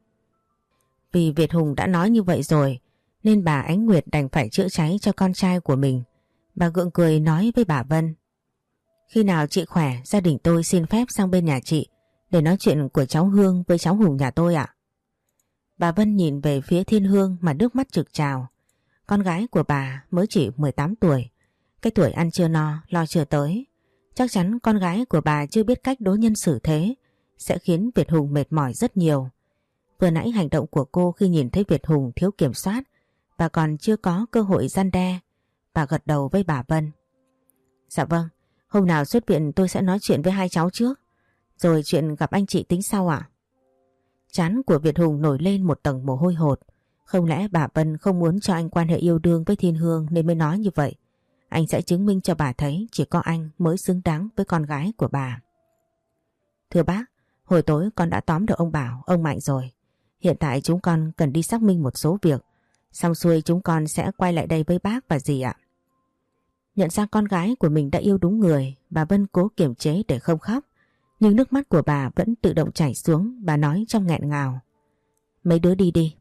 Vì Việt Hùng đã nói như vậy rồi nên bà Ánh Nguyệt đành phải chữa cháy cho con trai của mình. Bà gượng cười nói với bà Vân. Khi nào chị khỏe, gia đình tôi xin phép sang bên nhà chị để nói chuyện của cháu Hương với cháu Hùng nhà tôi ạ. Bà Vân nhìn về phía Thiên Hương mà nước mắt trực trào. Con gái của bà mới chỉ mười tám tuổi. Cái tuổi ăn chưa no, lo chưa tới. Chắc chắn con gái của bà chưa biết cách đối nhân xử thế sẽ khiến Việt Hùng mệt mỏi rất nhiều. Vừa nãy hành động của cô khi nhìn thấy Việt Hùng thiếu kiểm soát và còn chưa có cơ hội răn đe. Bà gật đầu với bà Vân. Dạ vâng, hôm nào xuất viện tôi sẽ nói chuyện với hai cháu trước, rồi chuyện gặp anh chị tính sau ạ. Trán của Việt Hùng nổi lên một tầng mồ hôi hột. Không lẽ bà Vân không muốn cho anh quan hệ yêu đương với Thiên Hương nên mới nói như vậy? Anh sẽ chứng minh cho bà thấy chỉ có anh mới xứng đáng với con gái của bà. Thưa bác, hồi tối con đã tóm được ông Bảo, ông Mạnh rồi. Hiện tại chúng con cần đi xác minh một số việc. Xong xuôi chúng con sẽ quay lại đây với bác và dì ạ. Nhận ra con gái của mình đã yêu đúng người, bà Vân cố kiềm chế để không khóc. Nhưng nước mắt của bà vẫn tự động chảy xuống, bà nói trong nghẹn ngào. Mấy đứa đi đi.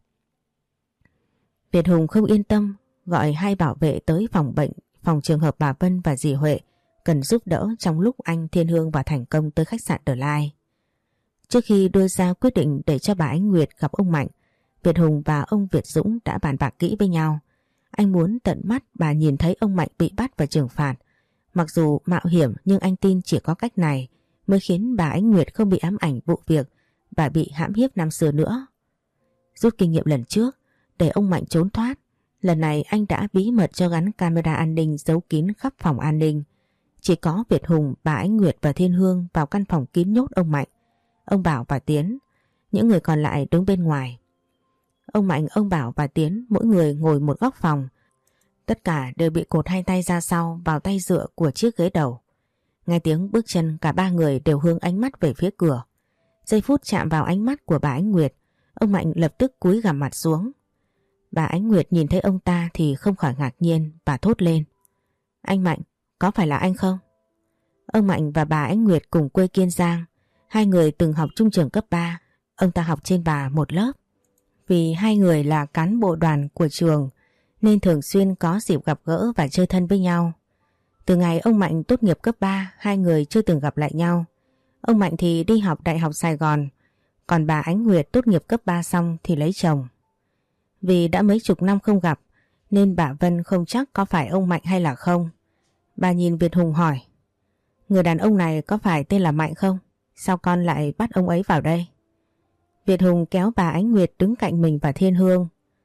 Việt Hùng không yên tâm, gọi hai bảo vệ tới phòng bệnh, phòng trường hợp bà Vân và dì Huệ cần giúp đỡ trong lúc anh, Thiên Hương và Thành Công tới khách sạn The Lai. Trước khi đưa ra quyết định để cho bà Ánh Nguyệt gặp ông Mạnh, Việt Hùng và ông Việt Dũng đã bàn bạc kỹ với nhau. Anh muốn tận mắt bà nhìn thấy ông Mạnh bị bắt và trừng phạt. Mặc dù mạo hiểm nhưng anh tin chỉ có cách này mới khiến bà Ánh Nguyệt không bị ám ảnh vụ việc và bị hãm hiếp năm xưa nữa. Rút kinh nghiệm lần trước để ông Mạnh trốn thoát, lần này anh đã bí mật cho gắn camera an ninh giấu kín khắp phòng an ninh. Chỉ có Việt Hùng, bà Ánh Nguyệt và Thiên Hương vào căn phòng kín nhốt ông Mạnh, ông Bảo và Tiến. Những người còn lại đứng bên ngoài. Ông Mạnh, ông Bảo và Tiến mỗi người ngồi một góc phòng. Tất cả đều bị cột hai tay ra sau vào tay dựa của chiếc ghế đầu. Nghe tiếng bước chân, cả ba người đều hướng ánh mắt về phía cửa. Giây phút chạm vào ánh mắt của bà Ánh Nguyệt, ông Mạnh lập tức cúi gằm mặt xuống. Bà Ánh Nguyệt nhìn thấy ông ta thì không khỏi ngạc nhiên và thốt lên. Anh Mạnh, có phải là anh không? Ông Mạnh và bà Ánh Nguyệt cùng quê Kiên Giang. Hai người từng học chung trường cấp ba. Ông ta học trên bà một lớp. Vì hai người là cán bộ đoàn của trường nên thường xuyên có dịp gặp gỡ và chơi thân với nhau. Từ ngày ông Mạnh tốt nghiệp cấp ba, hai người chưa từng gặp lại nhau. Ông Mạnh thì đi học Đại học Sài Gòn, còn bà Ánh Nguyệt tốt nghiệp cấp ba xong thì lấy chồng. Vì đã mấy chục năm không gặp nên bà Vân không chắc có phải ông Mạnh hay là không. Bà nhìn Việt Hùng hỏi, người đàn ông này có phải tên là Mạnh không? Sao con lại bắt ông ấy vào đây? Việt Hùng kéo bà Ánh Nguyệt đứng cạnh mình và Thiên Hương.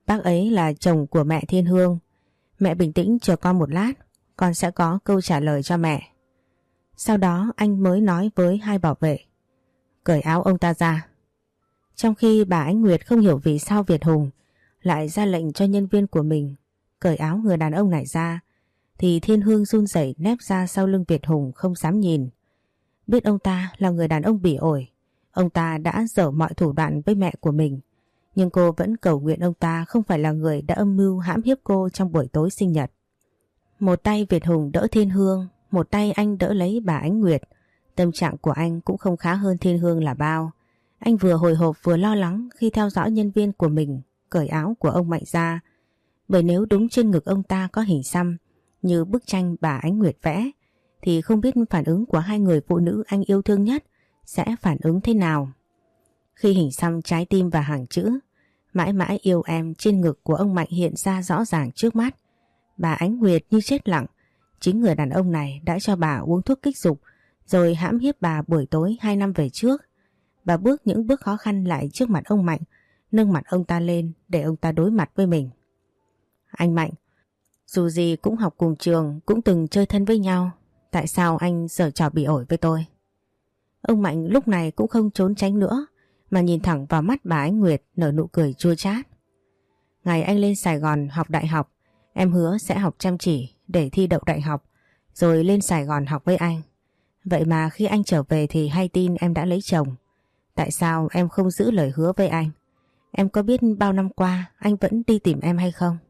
Bác ấy là chồng của mẹ Thiên Hương. Mẹ bình tĩnh chờ con một lát, con sẽ có câu trả lời cho mẹ. Sau đó anh mới nói với hai bảo vệ, cởi áo ông ta ra. Trong khi bà Ánh Nguyệt không hiểu vì sao Việt Hùng lại ra lệnh cho nhân viên của mình cởi áo người đàn ông này ra, thì Thiên Hương run rẩy nép ra sau lưng Việt Hùng không dám nhìn. Biết ông ta là người đàn ông bỉ ổi, ông ta đã dở mọi thủ đoạn với mẹ của mình, nhưng cô vẫn cầu nguyện ông ta không phải là người đã âm mưu hãm hiếp cô trong buổi tối sinh nhật. Một tay Việt Hùng đỡ Thiên Hương, một tay anh đỡ lấy bà Ánh Nguyệt. Tâm trạng của anh cũng không khá hơn Thiên Hương là bao. Anh vừa hồi hộp vừa lo lắng khi theo dõi nhân viên của mình cởi áo của ông Mạnh ra. Bởi nếu đúng trên ngực ông ta có hình xăm như bức tranh bà Ánh Nguyệt vẽ, thì không biết phản ứng của hai người phụ nữ anh yêu thương nhất sẽ phản ứng thế nào. Khi hình xăm trái tim và hàng chữ mãi mãi yêu em trên ngực của ông Mạnh hiện ra rõ ràng trước mắt, bà Ánh Nguyệt như chết lặng. Chính người đàn ông này đã cho bà uống thuốc kích dục rồi hãm hiếp bà buổi tối hai năm về trước. Bà bước những bước khó khăn lại trước mặt ông Mạnh, nâng mặt ông ta lên để ông ta đối mặt với mình. Anh Mạnh, dù gì cũng học cùng trường, cũng từng chơi thân với nhau, tại sao anh giở trò bị ổi với tôi? Ông Mạnh lúc này cũng không trốn tránh nữa, mà nhìn thẳng vào mắt bà Ánh Nguyệt nở nụ cười chua chát. Ngày anh lên Sài Gòn học đại học, em hứa sẽ học chăm chỉ để thi đậu đại học, rồi lên Sài Gòn học với anh. Vậy mà khi anh trở về thì hay tin em đã lấy chồng. Tại sao em không giữ lời hứa với anh? Em có biết bao năm qua anh vẫn đi tìm em hay không?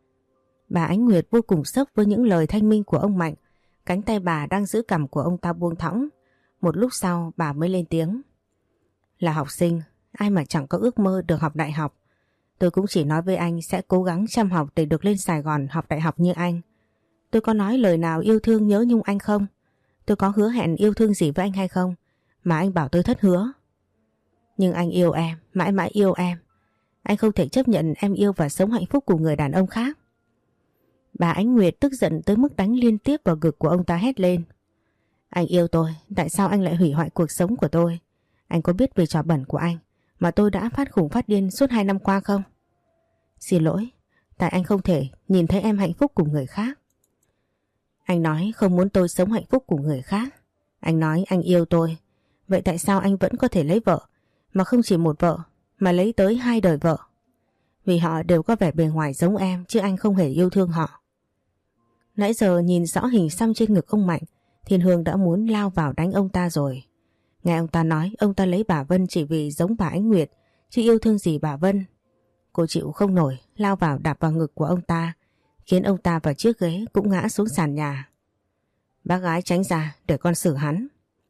Bà Ánh Nguyệt vô cùng sốc với những lời thanh minh của ông Mạnh. Cánh tay bà đang giữ cằm của ông ta buông thõng. Một lúc sau bà mới lên tiếng. Là học sinh, ai mà chẳng có ước mơ được học đại học. Tôi cũng chỉ nói với anh sẽ cố gắng chăm học để được lên Sài Gòn học đại học như anh. Tôi có nói lời nào yêu thương nhớ nhung anh không? Tôi có hứa hẹn yêu thương gì với anh hay không mà anh bảo tôi thất hứa? Nhưng anh yêu em, mãi mãi yêu em. Anh không thể chấp nhận em yêu và sống hạnh phúc cùng người đàn ông khác. Bà Ánh Nguyệt tức giận tới mức đánh liên tiếp vào ngực của ông ta, hét lên. Anh yêu tôi, tại sao anh lại hủy hoại cuộc sống của tôi? Anh có biết về trò bẩn của anh mà tôi đã phát khủng phát điên suốt hai năm qua không? Xin lỗi, tại anh không thể nhìn thấy em hạnh phúc cùng người khác. Anh nói không muốn tôi sống hạnh phúc cùng người khác. Anh nói anh yêu tôi. Vậy tại sao anh vẫn có thể lấy vợ, mà không chỉ một vợ, mà lấy tới hai đời vợ? Vì họ đều có vẻ bề ngoài giống em, chứ anh không hề yêu thương họ. Nãy giờ nhìn rõ hình xăm trên ngực ông Mạnh, Thiên Hương đã muốn lao vào đánh ông ta rồi. Nghe ông ta nói ông ta lấy bà Vân chỉ vì giống bà Ánh Nguyệt, chứ yêu thương gì bà Vân. Cô chịu không nổi, lao vào đạp vào ngực của ông ta, khiến ông ta vào chiếc ghế cũng ngã xuống sàn nhà. Bác gái tránh ra để con xử hắn.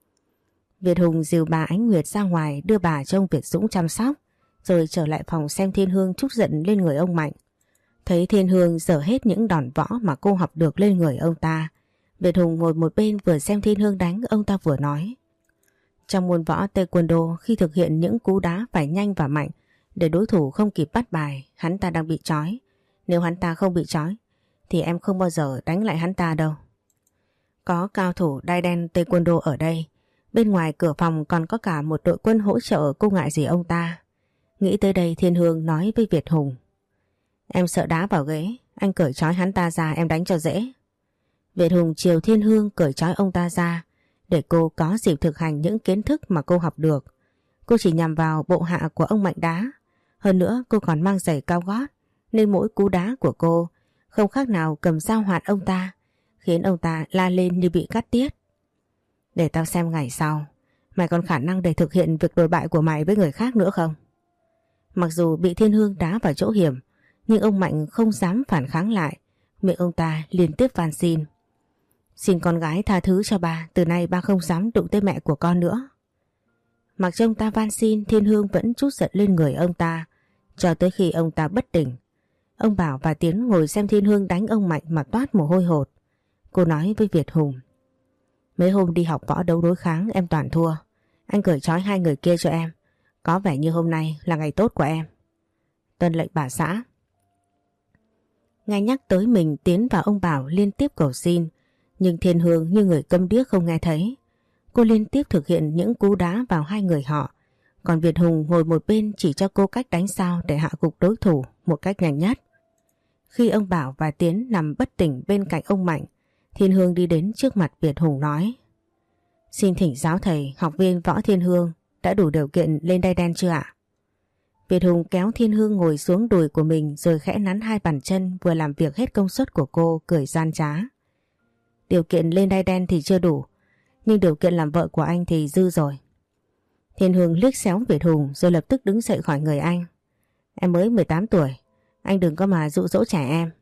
Việt Hùng dìu bà Ánh Nguyệt ra ngoài, đưa bà cho ông Việt Dũng chăm sóc, rồi trở lại phòng xem Thiên Hương trút giận lên người ông Mạnh. Thấy Thiên Hương dở hết những đòn võ mà cô học được lên người ông ta, Việt Hùng ngồi một bên vừa xem Thiên Hương đánh ông ta vừa nói. Trong môn võ taekwondo, khi thực hiện những cú đá phải nhanh và mạnh để đối thủ không kịp bắt bài, hắn ta đang bị trói. Nếu hắn ta không bị trói thì em không bao giờ đánh lại hắn ta đâu. Có cao thủ đai đen taekwondo ở đây, bên ngoài cửa phòng còn có cả một đội quân hỗ trợ, cô ngại gì ông ta? Nghĩ tới đây Thiên Hương nói với Việt Hùng. Em sợ đá vào ghế, anh cởi trói hắn ta ra em đánh cho dễ. Việt Hùng chiều Thiên Hương cởi trói ông ta ra để cô có dịp thực hành những kiến thức mà cô học được. Cô chỉ nhằm vào bộ hạ của ông Mạnh đá. Hơn nữa cô còn mang giày cao gót, nên mỗi cú đá của cô không khác nào cầm dao hoạt ông ta, khiến ông ta la lên như bị cắt tiết. Để tao xem ngày sau mày còn khả năng để thực hiện việc đồi bại của mày với người khác nữa không? Mặc dù bị Thiên Hương đá vào chỗ hiểm, nhưng ông Mạnh không dám phản kháng lại. Miệng ông ta liên tiếp van xin. Xin con gái tha thứ cho ba, từ nay ba không dám đụng tới mẹ của con nữa. Mặc cho ông ta van xin, Thiên Hương vẫn trút giận lên người ông ta, cho tới khi ông ta bất tỉnh. Ông Bảo và Tiến ngồi xem Thiên Hương đánh ông Mạnh mà toát mồ hôi hột. Cô nói với Việt Hùng. Mấy hôm đi học võ đấu đối kháng em toàn thua. Anh cởi trói hai người kia cho em. Có vẻ như hôm nay là ngày tốt của em. Tuân lệnh bà xã. Nghe nhắc tới mình, Tiến và ông Bảo liên tiếp cầu xin, nhưng Thiên Hương như người câm điếc không nghe thấy. Cô liên tiếp thực hiện những cú đá vào hai người họ. Còn Việt Hùng ngồi một bên chỉ cho cô cách đánh sao để hạ gục đối thủ một cách nhanh nhất. Khi ông Bảo và Tiến nằm bất tỉnh bên cạnh ông Mạnh, Thiên Hương đi đến trước mặt Việt Hùng nói: Xin thỉnh giáo thầy, học viên Võ Thiên Hương đã đủ điều kiện lên đai đen chưa ạ? Việt Hùng kéo Thiên Hương ngồi xuống đùi của mình rồi khẽ nắn hai bàn chân vừa làm việc hết công suất của cô, cười gian trá. Điều kiện lên đai đen thì chưa đủ, nhưng điều kiện làm vợ của anh thì dư rồi. Thiên Hương liếc xéo Việt Hùng rồi lập tức đứng dậy khỏi người anh. Em mới mười tám tuổi, anh đừng có mà dụ dỗ trẻ em.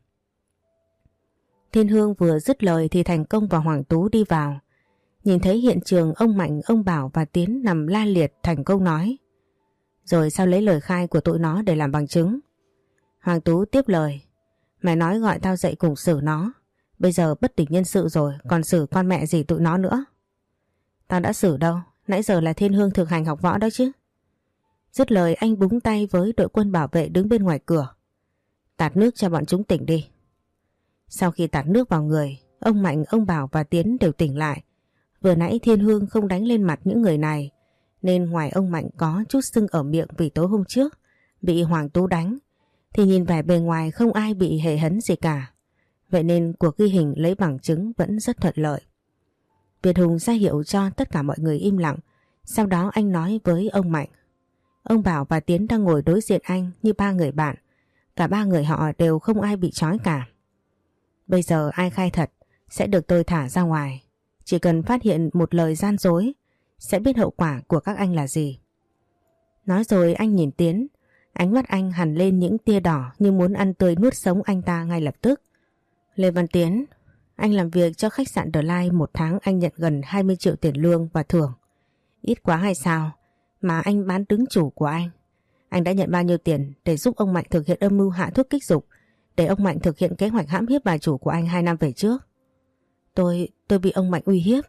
Thiên Hương vừa dứt lời thì Thành Công và Hoàng Tú đi vào. Nhìn thấy hiện trường ông Mạnh, ông Bảo và Tiến nằm la liệt, Thành Công nói: Rồi sao lấy lời khai của tụi nó để làm bằng chứng? Hoàng Tú tiếp lời: Mày nói gọi tao dậy cùng xử nó. Bây giờ bất tỉnh nhân sự rồi, còn xử con mẹ gì tụi nó nữa. Tao đã xử đâu, nãy giờ là Thiên Hương thực hành học võ đó chứ. Dứt lời anh búng tay với đội quân bảo vệ đứng bên ngoài cửa: Tạt nước cho bọn chúng tỉnh đi. Sau khi tạt nước vào người, ông Mạnh, ông Bảo và Tiến đều tỉnh lại. Vừa nãy Thiên Hương không đánh lên mặt những người này, nên ngoài ông Mạnh có chút sưng ở miệng vì tối hôm trước bị Hoàng Tú đánh, thì nhìn vẻ bề ngoài không ai bị hề hấn gì cả. Vậy nên cuộc ghi hình lấy bằng chứng vẫn rất thuận lợi. Việt Hùng ra hiệu cho tất cả mọi người im lặng. Sau đó anh nói với ông Mạnh: Ông Bảo và Tiến đang ngồi đối diện anh như ba người bạn. Cả ba người họ đều không ai bị trói cả. Bây giờ ai khai thật sẽ được tôi thả ra ngoài. Chỉ cần phát hiện một lời gian dối sẽ biết hậu quả của các anh là gì. Nói rồi anh nhìn Tiến. Ánh mắt anh hằn lên những tia đỏ như muốn ăn tươi nuốt sống anh ta ngay lập tức. Lê Văn Tiến, anh làm việc cho khách sạn The Line một tháng anh nhận gần hai mươi triệu tiền lương và thưởng. Ít quá hay sao mà anh bán đứng chủ của anh? Anh đã nhận bao nhiêu tiền để giúp ông Mạnh thực hiện âm mưu hạ thuốc kích dục, để ông Mạnh thực hiện kế hoạch hãm hiếp bà chủ của anh hai năm về trước? Tôi, tôi bị ông Mạnh uy hiếp.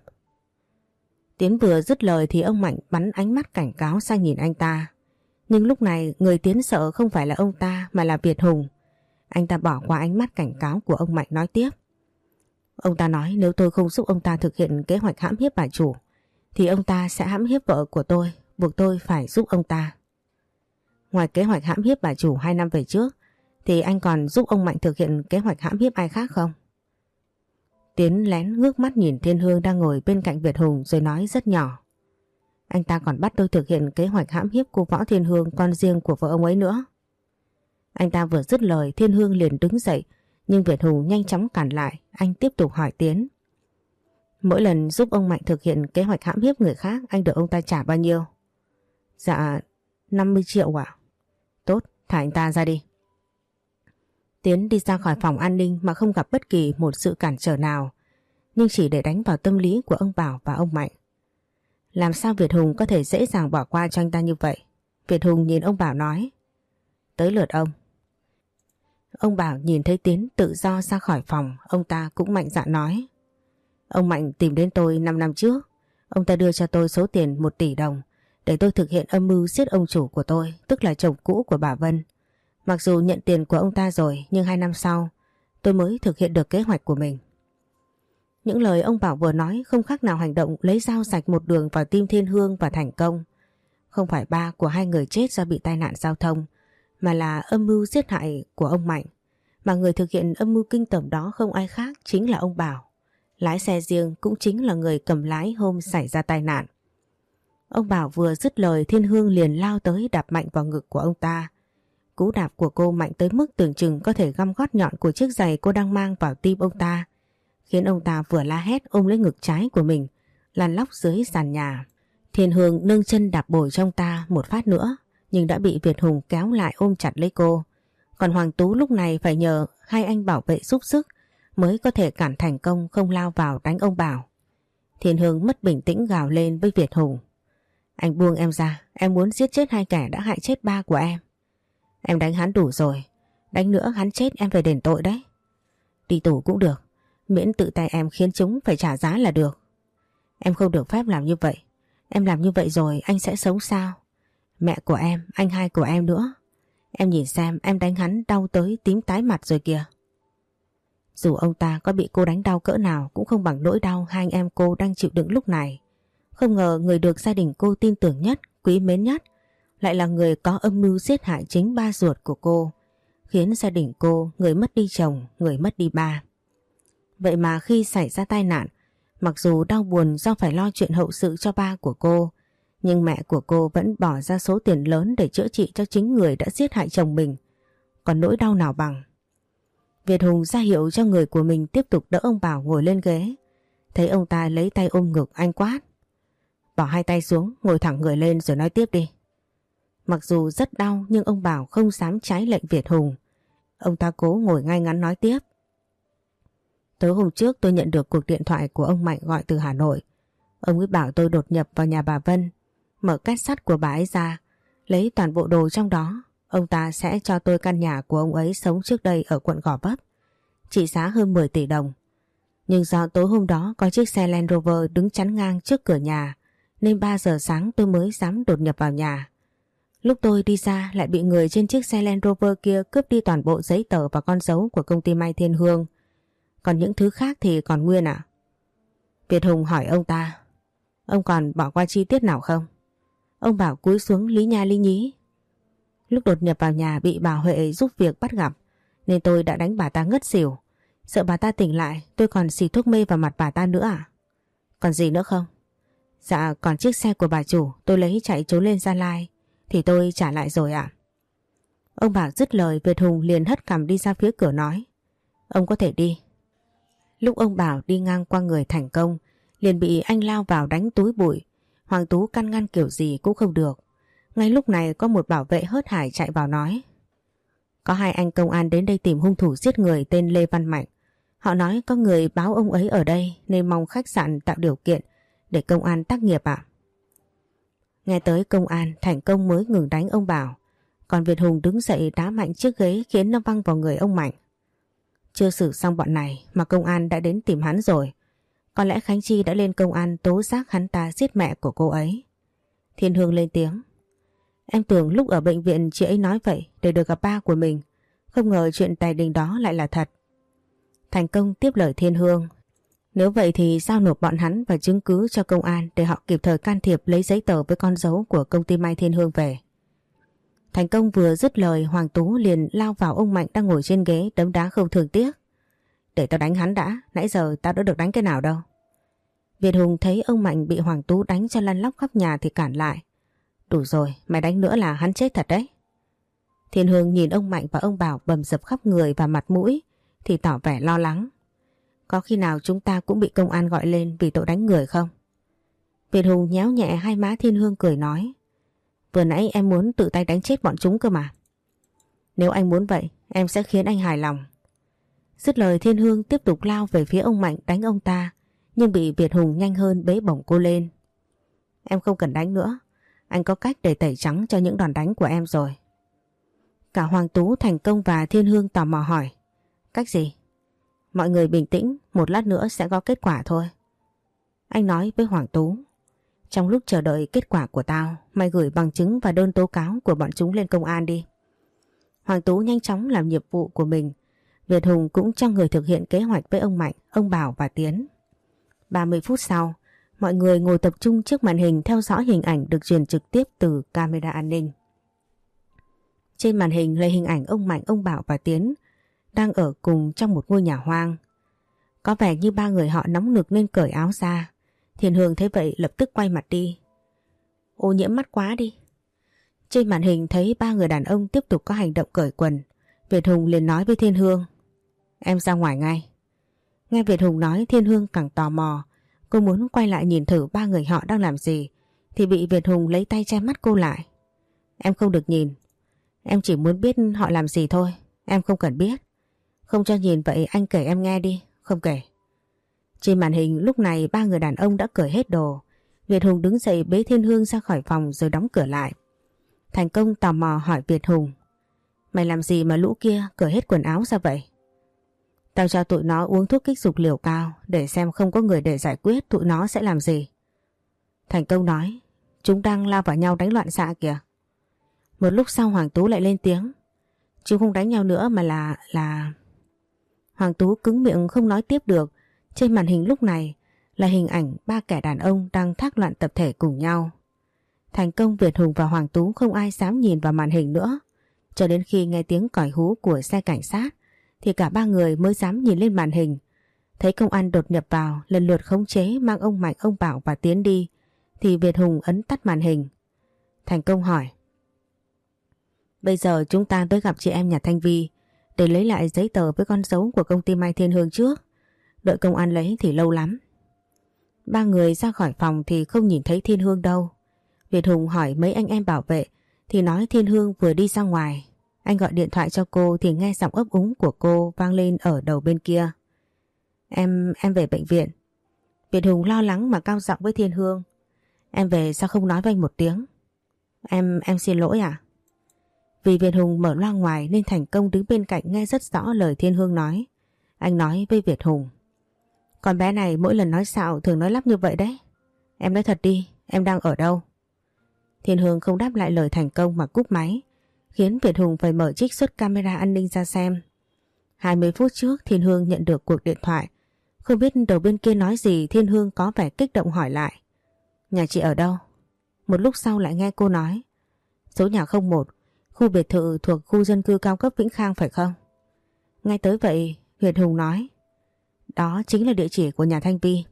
Tiến vừa dứt lời thì ông Mạnh bắn ánh mắt cảnh cáo sang nhìn anh ta. Nhưng lúc này người Tiến sợ không phải là ông ta mà là Việt Hùng. Anh ta bỏ qua ánh mắt cảnh cáo của ông Mạnh nói tiếp: Ông ta nói nếu tôi không giúp ông ta thực hiện kế hoạch hãm hiếp bà chủ thì ông ta sẽ hãm hiếp vợ của tôi, buộc tôi phải giúp ông ta. Ngoài kế hoạch hãm hiếp bà chủ hai năm về trước thì anh còn giúp ông Mạnh thực hiện kế hoạch hãm hiếp ai khác không? Tiến lén ngước mắt nhìn Thiên Hương đang ngồi bên cạnh Việt Hùng rồi nói rất nhỏ: Anh ta còn bắt tôi thực hiện kế hoạch hãm hiếp cô Võ Thiên Hương, con riêng của vợ ông ấy nữa. Anh ta vừa dứt lời Thiên Hương liền đứng dậy, nhưng Việt Hùng nhanh chóng cản lại. Anh tiếp tục hỏi Tiến: Mỗi lần giúp ông Mạnh thực hiện kế hoạch hãm hiếp người khác anh được ông ta trả bao nhiêu? Dạ năm mươi triệu ạ. Tốt, thả anh ta ra đi. Tiến đi ra khỏi phòng an ninh mà không gặp bất kỳ một sự cản trở nào, nhưng chỉ để đánh vào tâm lý của ông Bảo và ông Mạnh. Làm sao Việt Hùng có thể dễ dàng bỏ qua cho anh ta như vậy? Việt Hùng nhìn ông Bảo nói: Tới lượt ông. Ông Bảo nhìn thấy Tiến tự do ra khỏi phòng, ông ta cũng mạnh dạn nói: Ông Mạnh tìm đến tôi năm năm trước. Ông ta đưa cho tôi số tiền một tỷ đồng để tôi thực hiện âm mưu giết ông chủ của tôi, tức là chồng cũ của bà Vân. Mặc dù nhận tiền của ông ta rồi, nhưng hai năm sau tôi mới thực hiện được kế hoạch của mình. Những lời ông Bảo vừa nói không khác nào hành động lấy dao rạch một đường vào tim Thiên Hương và Thành Công. Không phải ba của hai người chết do bị tai nạn giao thông, mà là âm mưu giết hại của ông Mạnh. Mà người thực hiện âm mưu kinh tởm đó không ai khác chính là ông Bảo. Lái xe riêng cũng chính là người cầm lái hôm xảy ra tai nạn. Ông Bảo vừa dứt lời Thiên Hương liền lao tới đạp mạnh vào ngực của ông ta. Cú đạp của cô mạnh tới mức tưởng chừng có thể găm gót nhọn của chiếc giày cô đang mang vào tim ông ta, khiến ông ta vừa la hét ôm lấy ngực trái của mình, lăn lóc dưới sàn nhà. Thiên Hương nâng chân đạp bồi trong ta một phát nữa, nhưng đã bị Việt Hùng kéo lại ôm chặt lấy cô. Còn Hoàng Tú lúc này phải nhờ hai anh bảo vệ giúp sức mới có thể cản Thành Công không lao vào đánh ông Bảo. Thiên Hương mất bình tĩnh gào lên với Việt Hùng: Anh buông em ra, em muốn giết chết hai kẻ đã hại chết ba của em. Em đánh hắn đủ rồi, đánh nữa hắn chết em phải đền tội đấy. Đi tù cũng được, miễn tự tay em khiến chúng phải trả giá là được. Em không được phép làm như vậy. Em làm như vậy rồi anh sẽ sống sao? Mẹ của em, anh hai của em nữa. Em nhìn xem em đánh hắn đau tới tím tái mặt rồi kìa. Dù ông ta có bị cô đánh đau cỡ nào cũng không bằng nỗi đau hai anh em cô đang chịu đựng lúc này. Không ngờ người được gia đình cô tin tưởng nhất, quý mến nhất lại là người có âm mưu giết hại chính ba ruột của cô, khiến gia đình cô người mất đi chồng, người mất đi ba. Vậy mà khi xảy ra tai nạn, mặc dù đau buồn do phải lo chuyện hậu sự cho ba của cô, nhưng mẹ của cô vẫn bỏ ra số tiền lớn để chữa trị cho chính người đã giết hại chồng mình. Còn nỗi đau nào bằng. Việt Hùng ra hiệu cho người của mình tiếp tục đỡ ông Bảo ngồi lên ghế. Thấy ông ta lấy tay ôm ngực, anh quát: bỏ hai tay xuống, ngồi thẳng người lên rồi nói tiếp đi. Mặc dù rất đau nhưng ông Bảo không dám trái lệnh Việt Hùng. Ông ta cố ngồi ngay ngắn nói tiếp. Tối hôm trước tôi nhận được cuộc điện thoại của ông Mạnh gọi từ Hà Nội. Ông ấy bảo tôi đột nhập vào nhà bà Vân, mở két sắt của bà ấy ra, lấy toàn bộ đồ trong đó. Ông ta sẽ cho tôi căn nhà của ông ấy sống trước đây ở quận Gò Vấp, trị giá hơn mười tỷ đồng. Nhưng do tối hôm đó có chiếc xe Land Rover đứng chắn ngang trước cửa nhà, nên ba giờ sáng tôi mới dám đột nhập vào nhà. Lúc tôi đi ra lại bị người trên chiếc xe Land Rover kia cướp đi toàn bộ giấy tờ và con dấu của công ty Mai Thiên Hương. Còn những thứ khác thì còn nguyên ạ? Việt Hùng hỏi ông ta. Ông còn bỏ qua chi tiết nào không? Ông Bảo cúi xuống lý nha lý nhí. Lúc đột nhập vào nhà bị bà Huệ giúp việc bắt gặp, nên tôi đã đánh bà ta ngất xỉu. Sợ bà ta tỉnh lại, tôi còn xịt thuốc mê vào mặt bà ta nữa à? Còn gì nữa không? Dạ còn chiếc xe của bà chủ tôi lấy chạy trốn lên Gia Lai thì tôi trả lại rồi ạ. Ông Bảo dứt lời, Việt Hùng liền hất cằm đi ra phía cửa nói. Ông có thể đi. Lúc ông Bảo đi ngang qua người Thành Công, liền bị anh lao vào đánh túi bụi. Hoàng Tú căn ngăn kiểu gì cũng không được. Ngay lúc này có một bảo vệ hớt hải chạy vào nói. Có hai anh công an đến đây tìm hung thủ giết người tên Lê Văn Mạnh. Họ nói có người báo ông ấy ở đây nên mong khách sạn tạo điều kiện để công an tác nghiệp ạ. Nghe tới công an, Thành Công mới ngừng đánh ông Bảo. Còn Việt Hùng đứng dậy đá mạnh chiếc ghế khiến nó văng vào người ông Mạnh. Chưa xử xong bọn này mà công an đã đến tìm hắn rồi. Có lẽ Khánh Chi đã lên công an tố giác hắn ta giết mẹ của cô ấy. Thiên Hương lên tiếng. Em tưởng lúc ở bệnh viện chị ấy nói vậy để được gặp ba của mình. Không ngờ chuyện tài đình đó lại là thật. Thành Công tiếp lời Thiên Hương. Nếu vậy thì giao nộp bọn hắn và chứng cứ cho công an để họ kịp thời can thiệp lấy giấy tờ với con dấu của công ty Mai Thiên Hương về. Thành Công vừa dứt lời, Hoàng Tú liền lao vào ông Mạnh đang ngồi trên ghế đấm đá không thương tiếc. Để tao đánh hắn đã, nãy giờ tao đã được đánh cái nào đâu. Việt Hùng thấy ông Mạnh bị Hoàng Tú đánh cho lăn lóc khắp nhà thì cản lại. Đủ rồi, mày đánh nữa là hắn chết thật đấy. Thiên Hương nhìn ông Mạnh và ông Bảo bầm dập khắp người và mặt mũi thì tỏ vẻ lo lắng. Có khi nào chúng ta cũng bị công an gọi lên vì tội đánh người không? Việt Hùng nhéo nhẹ hai má Thiên Hương cười nói. Vừa nãy em muốn tự tay đánh chết bọn chúng cơ mà. Nếu anh muốn vậy, em sẽ khiến anh hài lòng. Dứt lời, Thiên Hương tiếp tục lao về phía ông Mạnh đánh ông ta, nhưng bị Việt Hùng nhanh hơn bế bổng cô lên. Em không cần đánh nữa, anh có cách để tẩy trắng cho những đòn đánh của em rồi. Cả Hoàng Tú, Thành Công và Thiên Hương tò mò hỏi. Cách gì? Mọi người bình tĩnh, một lát nữa sẽ có kết quả thôi. Anh nói với Hoàng Tú. Trong lúc chờ đợi kết quả của tao, mày gửi bằng chứng và đơn tố cáo của bọn chúng lên công an đi. Hoàng Tú nhanh chóng làm nhiệm vụ của mình. Việt Hùng cũng cho người thực hiện kế hoạch với ông Mạnh, ông Bảo và Tiến. ba mươi phút sau, mọi người ngồi tập trung trước màn hình theo dõi hình ảnh được truyền trực tiếp từ camera an ninh. Trên màn hình là hình ảnh ông Mạnh, ông Bảo và Tiến đang ở cùng trong một ngôi nhà hoang. Có vẻ như ba người họ nóng nực nên cởi áo ra. Thiên Hương thấy vậy lập tức quay mặt đi. Ô nhiễm mắt quá đi. Trên màn hình thấy ba người đàn ông tiếp tục có hành động cởi quần. Việt Hùng liền nói với Thiên Hương. Em ra ngoài ngay. Nghe Việt Hùng nói, Thiên Hương càng tò mò. Cô muốn quay lại nhìn thử ba người họ đang làm gì thì bị Việt Hùng lấy tay che mắt cô lại. Em không được nhìn. Em chỉ muốn biết họ làm gì thôi. Em không cần biết. Không cho nhìn vậy anh kể em nghe đi. Không kể. Trên màn hình lúc này ba người đàn ông đã cởi hết đồ. Việt Hùng đứng dậy bế Thiên Hương ra khỏi phòng rồi đóng cửa lại. Thành Công tò mò hỏi Việt Hùng. Mày làm gì mà lũ kia cởi hết quần áo ra vậy? Tao cho tụi nó uống thuốc kích dục liều cao để xem không có người để giải quyết tụi nó sẽ làm gì. Thành Công nói. Chúng đang lao vào nhau đánh loạn xạ kìa. Một lúc sau Hoàng Tú lại lên tiếng. Chúng không đánh nhau nữa mà là... là... Hoàng Tú cứng miệng không nói tiếp được. Trên màn hình lúc này là hình ảnh ba kẻ đàn ông đang thác loạn tập thể cùng nhau. Thành Công, Việt Hùng và Hoàng Tú không ai dám nhìn vào màn hình nữa. Cho đến khi nghe tiếng còi hú của xe cảnh sát thì cả ba người mới dám nhìn lên màn hình. Thấy công an đột nhập vào, lần lượt khống chế mang ông Mạnh, ông Bảo và Tiến đi thì Việt Hùng ấn tắt màn hình. Thành Công hỏi: Bây giờ chúng ta tới gặp chị em nhà Thanh Vi để lấy lại giấy tờ với con dấu của công ty Mai Thiên Hương trước. Đợi công an lấy thì lâu lắm. Ba người ra khỏi phòng thì không nhìn thấy Thiên Hương đâu. Việt Hùng hỏi mấy anh em bảo vệ thì nói Thiên Hương vừa đi ra ngoài. Anh gọi điện thoại cho cô thì nghe giọng ấp úng của cô vang lên ở đầu bên kia. Em, em về bệnh viện. Việt Hùng lo lắng mà cao giọng với Thiên Hương: Em về sao không nói với anh một tiếng? Em, em xin lỗi à? Vì Việt Hùng mở loa ngoài nên Thành Công đứng bên cạnh nghe rất rõ lời Thiên Hương nói. Anh nói với Việt Hùng: Con bé này mỗi lần nói xạo thường nói lắp như vậy đấy. Em nói thật đi, em đang ở đâu? Thiên Hương không đáp lại lời Thành Công mà cúp máy, khiến Việt Hùng phải mở trích xuất camera an ninh ra xem. hai mươi phút trước Thiên Hương nhận được cuộc điện thoại. Không biết đầu bên kia nói gì, Thiên Hương có vẻ kích động hỏi lại: Nhà chị ở đâu? Một lúc sau lại nghe cô nói: Số nhà không một, khu biệt thự thuộc khu dân cư cao cấp Vĩnh Khang phải không? Ngay tới vậy Việt Hùng nói: Đó chính là địa chỉ của nhà Thanh Vi.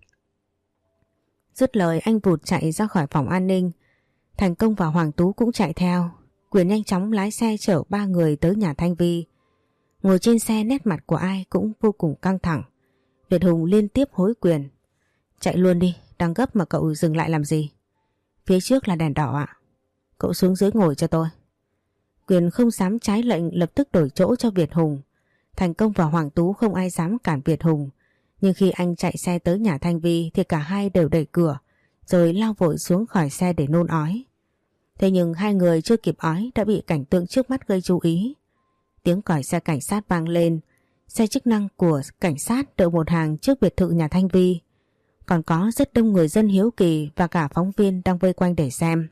Dứt lời anh vụt chạy ra khỏi phòng an ninh. Thành Công và Hoàng Tú cũng chạy theo. Quyền nhanh chóng lái xe chở ba người tới nhà Thanh Vi. Ngồi trên xe nét mặt của ai cũng vô cùng căng thẳng. Việt Hùng liên tiếp hối Quyền: Chạy luôn đi, đang gấp mà cậu dừng lại làm gì? Phía trước là đèn đỏ ạ. Cậu xuống dưới ngồi cho tôi. Quyền không dám trái lệnh, lập tức đổi chỗ cho Việt Hùng. Thành Công và Hoàng Tú không ai dám cản Việt Hùng. Nhưng khi anh chạy xe tới nhà Thanh Vi thì cả hai đều đẩy cửa rồi lao vội xuống khỏi xe để nôn ói. Thế nhưng hai người chưa kịp ói đã bị cảnh tượng trước mắt gây chú ý. Tiếng còi xe cảnh sát vang lên. Xe chức năng của cảnh sát đậu một hàng trước biệt thự nhà Thanh Vi. Còn có rất đông người dân hiếu kỳ và cả phóng viên đang vây quanh để xem.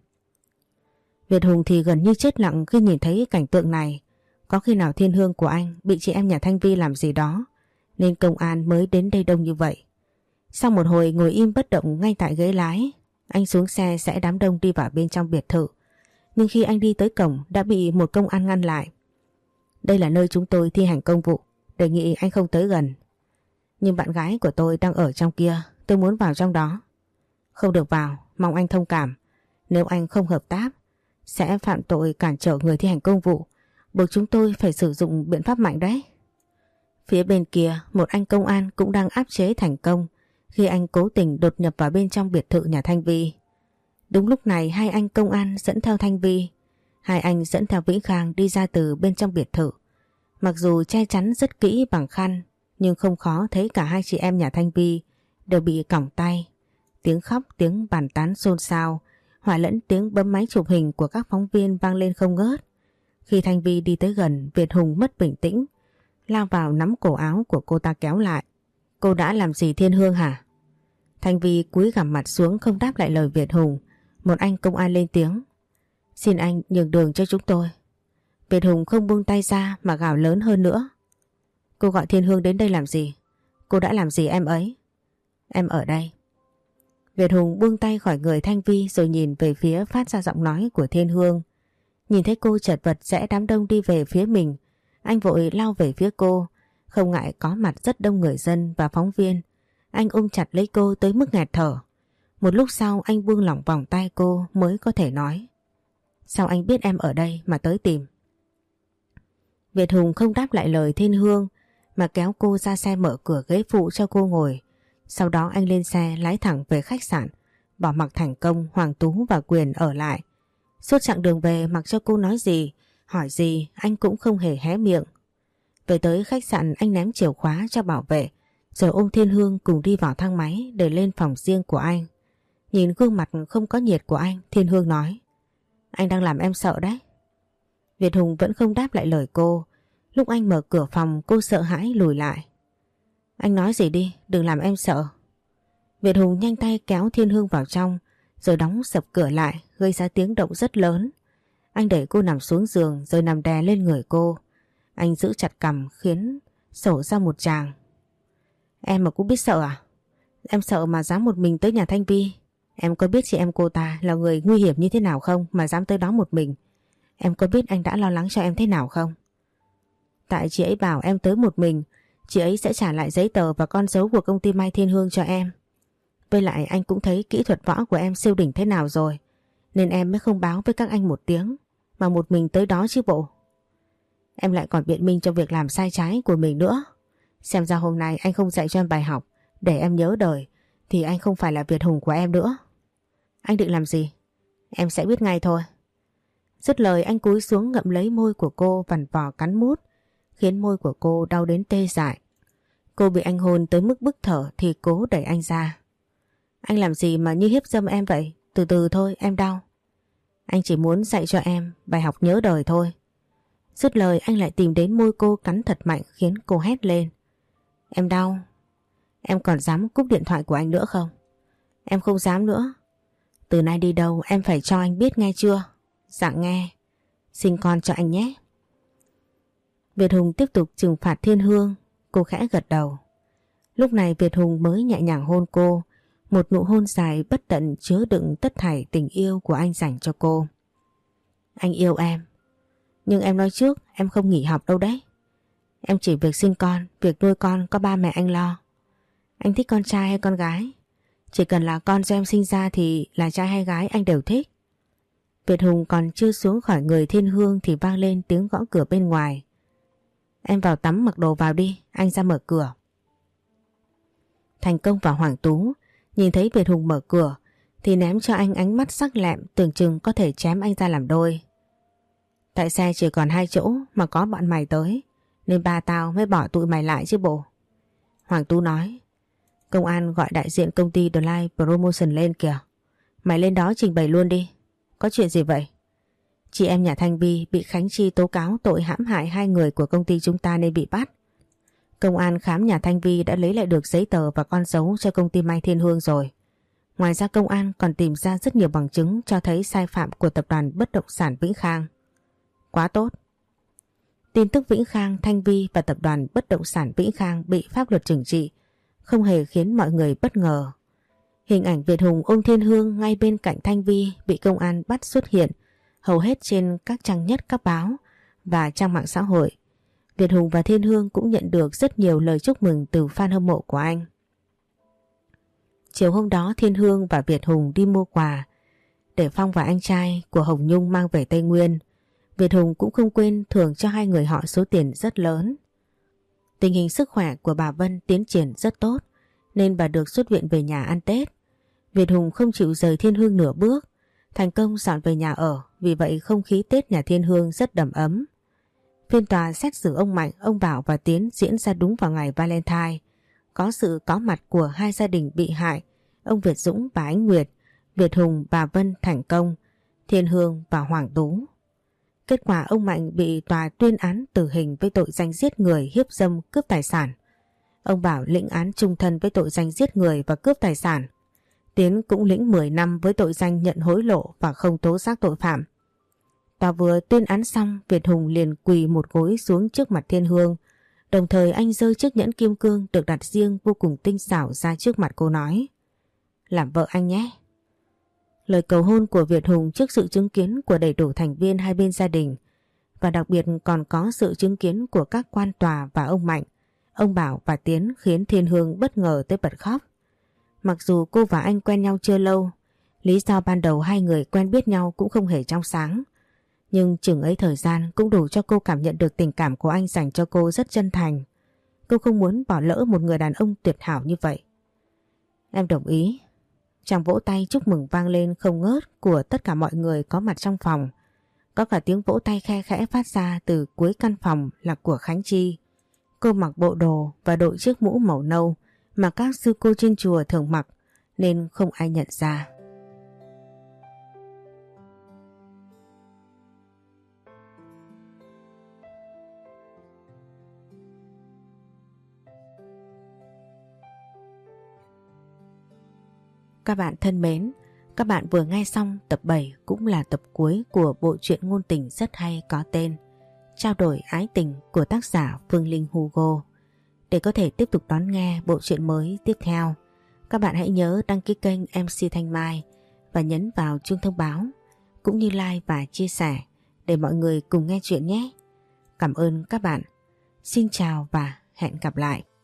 Việt Hùng thì gần như chết lặng khi nhìn thấy cảnh tượng này. Có khi nào Thiên Hương của anh bị chị em nhà Thanh Vi làm gì đó nên công an mới đến đây đông như vậy. Sau một hồi ngồi im bất động ngay tại ghế lái, anh xuống xe sẽ đám đông đi vào bên trong biệt thự. Nhưng khi anh đi tới cổng đã bị một công an ngăn lại. Đây là nơi chúng tôi thi hành công vụ, đề nghị anh không tới gần. Nhưng bạn gái của tôi đang ở trong kia, tôi muốn vào trong đó. Không được vào, mong anh thông cảm. Nếu anh không hợp tác sẽ phạm tội cản trở người thi hành công vụ, buộc chúng tôi phải sử dụng biện pháp mạnh đấy. Phía bên kia một anh công an cũng đang áp chế Thành Công khi anh cố tình đột nhập vào bên trong biệt thự nhà Thanh Vi. Đúng lúc này hai anh công an dẫn theo Thanh Vi, hai anh dẫn theo Vĩnh Khang đi ra từ bên trong biệt thự. Mặc dù che chắn rất kỹ bằng khăn nhưng không khó thấy cả hai chị em nhà Thanh Vi đều bị còng tay. Tiếng khóc, tiếng bàn tán xôn xao hòa lẫn tiếng bấm máy chụp hình của các phóng viên vang lên không ngớt. Khi Thanh Vi đi tới gần, Việt Hùng mất bình tĩnh, lao vào nắm cổ áo của cô ta kéo lại. Cô đã làm gì Thiên Hương hả? Thanh Vi cúi gằm mặt xuống không đáp lại lời Việt Hùng. Một anh công an lên tiếng: Xin anh nhường đường cho chúng tôi. Việt Hùng không buông tay ra mà gào lớn hơn nữa: Cô gọi Thiên Hương đến đây làm gì? Cô đã làm gì em ấy? Em ở đây. Việt Hùng buông tay khỏi người Thanh Vi rồi nhìn về phía phát ra giọng nói của Thiên Hương. Nhìn thấy cô chật vật rẽ đám đông đi về phía mình, anh vội lao về phía cô. Không ngại có mặt rất đông người dân và phóng viên, anh ôm chặt lấy cô tới mức nghẹt thở. Một lúc sau anh buông lỏng vòng tay cô mới có thể nói: Sao anh biết em ở đây mà tới tìm? Việt Hùng không đáp lại lời Thiên Hương mà kéo cô ra xe, mở cửa ghế phụ cho cô ngồi. Sau đó anh lên xe lái thẳng về khách sạn, bỏ mặc Thành Công, Hoàng Tú và Quyền ở lại. Suốt chặng đường về mặc cho cô nói gì, hỏi gì anh cũng không hề hé miệng. Về tới khách sạn anh ném chìa khóa cho bảo vệ rồi ôm Thiên Hương cùng đi vào thang máy để lên phòng riêng của anh. Nhìn gương mặt không có nhiệt của anh, Thiên Hương nói: Anh đang làm em sợ đấy. Việt Hùng vẫn không đáp lại lời cô. Lúc anh mở cửa phòng cô sợ hãi lùi lại. Anh nói gì đi, đừng làm em sợ. Việt Hùng nhanh tay kéo Thiên Hương vào trong rồi đóng sập cửa lại, gây ra tiếng động rất lớn. Anh đẩy cô nằm xuống giường rồi nằm đè lên người cô. Anh giữ chặt cằm khiến sổ ra một tràng. Em mà cũng biết sợ à? Em sợ mà dám một mình tới nhà Thanh Vi. Em có biết chị em cô ta là người nguy hiểm như thế nào không mà dám tới đó một mình? Em có biết anh đã lo lắng cho em thế nào không? Tại chị ấy bảo em tới một mình, chị ấy sẽ trả lại giấy tờ và con dấu của công ty Mai Thiên Hương cho em. Với lại anh cũng thấy kỹ thuật võ của em siêu đỉnh thế nào rồi, nên em mới không báo với các anh một tiếng mà một mình tới đó chứ bộ. Em lại còn biện minh cho việc làm sai trái của mình nữa. Xem ra hôm nay anh không dạy cho em bài học để em nhớ đời thì anh không phải là Việt Hùng của em nữa. Anh định làm gì? Em sẽ biết ngay thôi. Dứt lời anh cúi xuống ngậm lấy môi của cô vằn vò cắn mút, khiến môi của cô đau đến tê dại. Cô bị anh hôn tới mức bức thở thì cố đẩy anh ra. Anh làm gì mà như hiếp dâm em vậy? Từ từ thôi, em đau. Anh chỉ muốn dạy cho em bài học nhớ đời thôi. Dứt lời anh lại tìm đến môi cô cắn thật mạnh khiến cô hét lên. Em đau. Em còn dám cúp điện thoại của anh nữa không? Em không dám nữa. Từ nay đi đâu em phải cho anh biết nghe chưa? Dạ nghe. Sinh con cho anh nhé. Việt Hùng tiếp tục trừng phạt Thiên Hương. Cô khẽ gật đầu. Lúc này Việt Hùng mới nhẹ nhàng hôn cô. Một nụ hôn dài bất tận chứa đựng tất thảy tình yêu của anh dành cho cô. Anh yêu em. Nhưng em nói trước em không nghỉ học đâu đấy. Em chỉ việc sinh con, việc nuôi con có ba mẹ anh lo. Anh thích con trai hay con gái? Chỉ cần là con do em sinh ra thì là trai hay gái anh đều thích. Việt Hùng còn chưa xuống khỏi người Thiên Hương thì vang lên tiếng gõ cửa bên ngoài. Em vào tắm mặc đồ vào đi, anh ra mở cửa. Thành Công và Hoàng Tú nhìn thấy Việt Hùng mở cửa thì ném cho anh ánh mắt sắc lẹm tưởng chừng có thể chém anh ra làm đôi. Tại xe chỉ còn hai chỗ mà có bọn mày tới nên ba tao mới bỏ tụi mày lại chứ bộ. Hoàng Tú nói. Công an gọi đại diện công ty The Light Promotion lên kìa. Mày lên đó trình bày luôn đi. Có chuyện gì vậy? Chị em nhà Thanh Vi bị Khánh Chi tố cáo tội hãm hại hai người của công ty chúng ta nên bị bắt. Công an khám nhà Thanh Vi đã lấy lại được giấy tờ và con dấu cho công ty Mai Thiên Hương rồi. Ngoài ra công an còn tìm ra rất nhiều bằng chứng cho thấy sai phạm của tập đoàn bất động sản Vĩnh Khang. Quá tốt. Tin tức Vĩnh Khang, Thanh Vi và tập đoàn bất động sản Vĩnh Khang bị pháp luật trừng trị không hề khiến mọi người bất ngờ. Hình ảnh Việt Hùng ôm Thiên Hương ngay bên cạnh Thanh Vi bị công an bắt xuất hiện hầu hết trên các trang nhất các báo và trang mạng xã hội. Việt Hùng và Thiên Hương cũng nhận được rất nhiều lời chúc mừng từ fan hâm mộ của anh. Chiều hôm đó Thiên Hương và Việt Hùng đi mua quà để Phong và anh trai của Hồng Nhung mang về Tây Nguyên. Việt Hùng cũng không quên thưởng cho hai người họ số tiền rất lớn. Tình hình sức khỏe của bà Vân tiến triển rất tốt nên bà được xuất viện về nhà ăn Tết. Việt Hùng không chịu rời Thiên Hương nửa bước. Thành Công dọn về nhà ở, vì vậy không khí Tết nhà Thiên Hương rất đầm ấm. Phiên tòa xét xử ông Mạnh, ông Bảo và Tiến diễn ra đúng vào ngày Valentine. Có sự có mặt của hai gia đình bị hại, ông Việt Dũng và Ánh Nguyệt, Việt Hùng, bà Vân, Thành Công, Thiên Hương và Hoàng Tú. Kết quả ông Mạnh bị tòa tuyên án tử hình với tội danh giết người, hiếp dâm, cướp tài sản. Ông Bảo lĩnh án chung thân với tội danh giết người và cướp tài sản. Tiến cũng lĩnh mười năm với tội danh nhận hối lộ và không tố giác tội phạm. Tòa vừa tuyên án xong, Việt Hùng liền quỳ một gối xuống trước mặt Thiên Hương. Đồng thời anh giơ chiếc nhẫn kim cương được đặt riêng vô cùng tinh xảo ra trước mặt cô nói. Làm vợ anh nhé. Lời cầu hôn của Việt Hùng trước sự chứng kiến của đầy đủ thành viên hai bên gia đình và đặc biệt còn có sự chứng kiến của các quan tòa và ông Mạnh, ông Bảo và Tiến khiến Thiên Hương bất ngờ tới bật khóc. Mặc dù cô và anh quen nhau chưa lâu, lý do ban đầu hai người quen biết nhau cũng không hề trong sáng, nhưng chừng ấy thời gian cũng đủ cho cô cảm nhận được tình cảm của anh dành cho cô rất chân thành. Cô không muốn bỏ lỡ một người đàn ông tuyệt hảo như vậy. Em đồng ý. Tràng vỗ tay chúc mừng vang lên không ngớt của tất cả mọi người có mặt trong phòng. Có cả tiếng vỗ tay khe khẽ phát ra từ cuối căn phòng là của Khánh Chi. Cô mặc bộ đồ và đội chiếc mũ màu nâu mà các sư cô trên chùa thường mặc nên không ai nhận ra. Các bạn thân mến, các bạn vừa nghe xong tập bảy cũng là tập cuối của bộ truyện ngôn tình rất hay có tên Trao đổi ái tình của tác giả Phương Linh Hugo. Để có thể tiếp tục đón nghe bộ truyện mới tiếp theo, Các bạn hãy nhớ đăng ký kênh em xê Thanh Mai và nhấn vào chuông thông báo cũng như like và chia sẻ để mọi người cùng nghe chuyện nhé. Cảm ơn các bạn. Xin chào và hẹn gặp lại.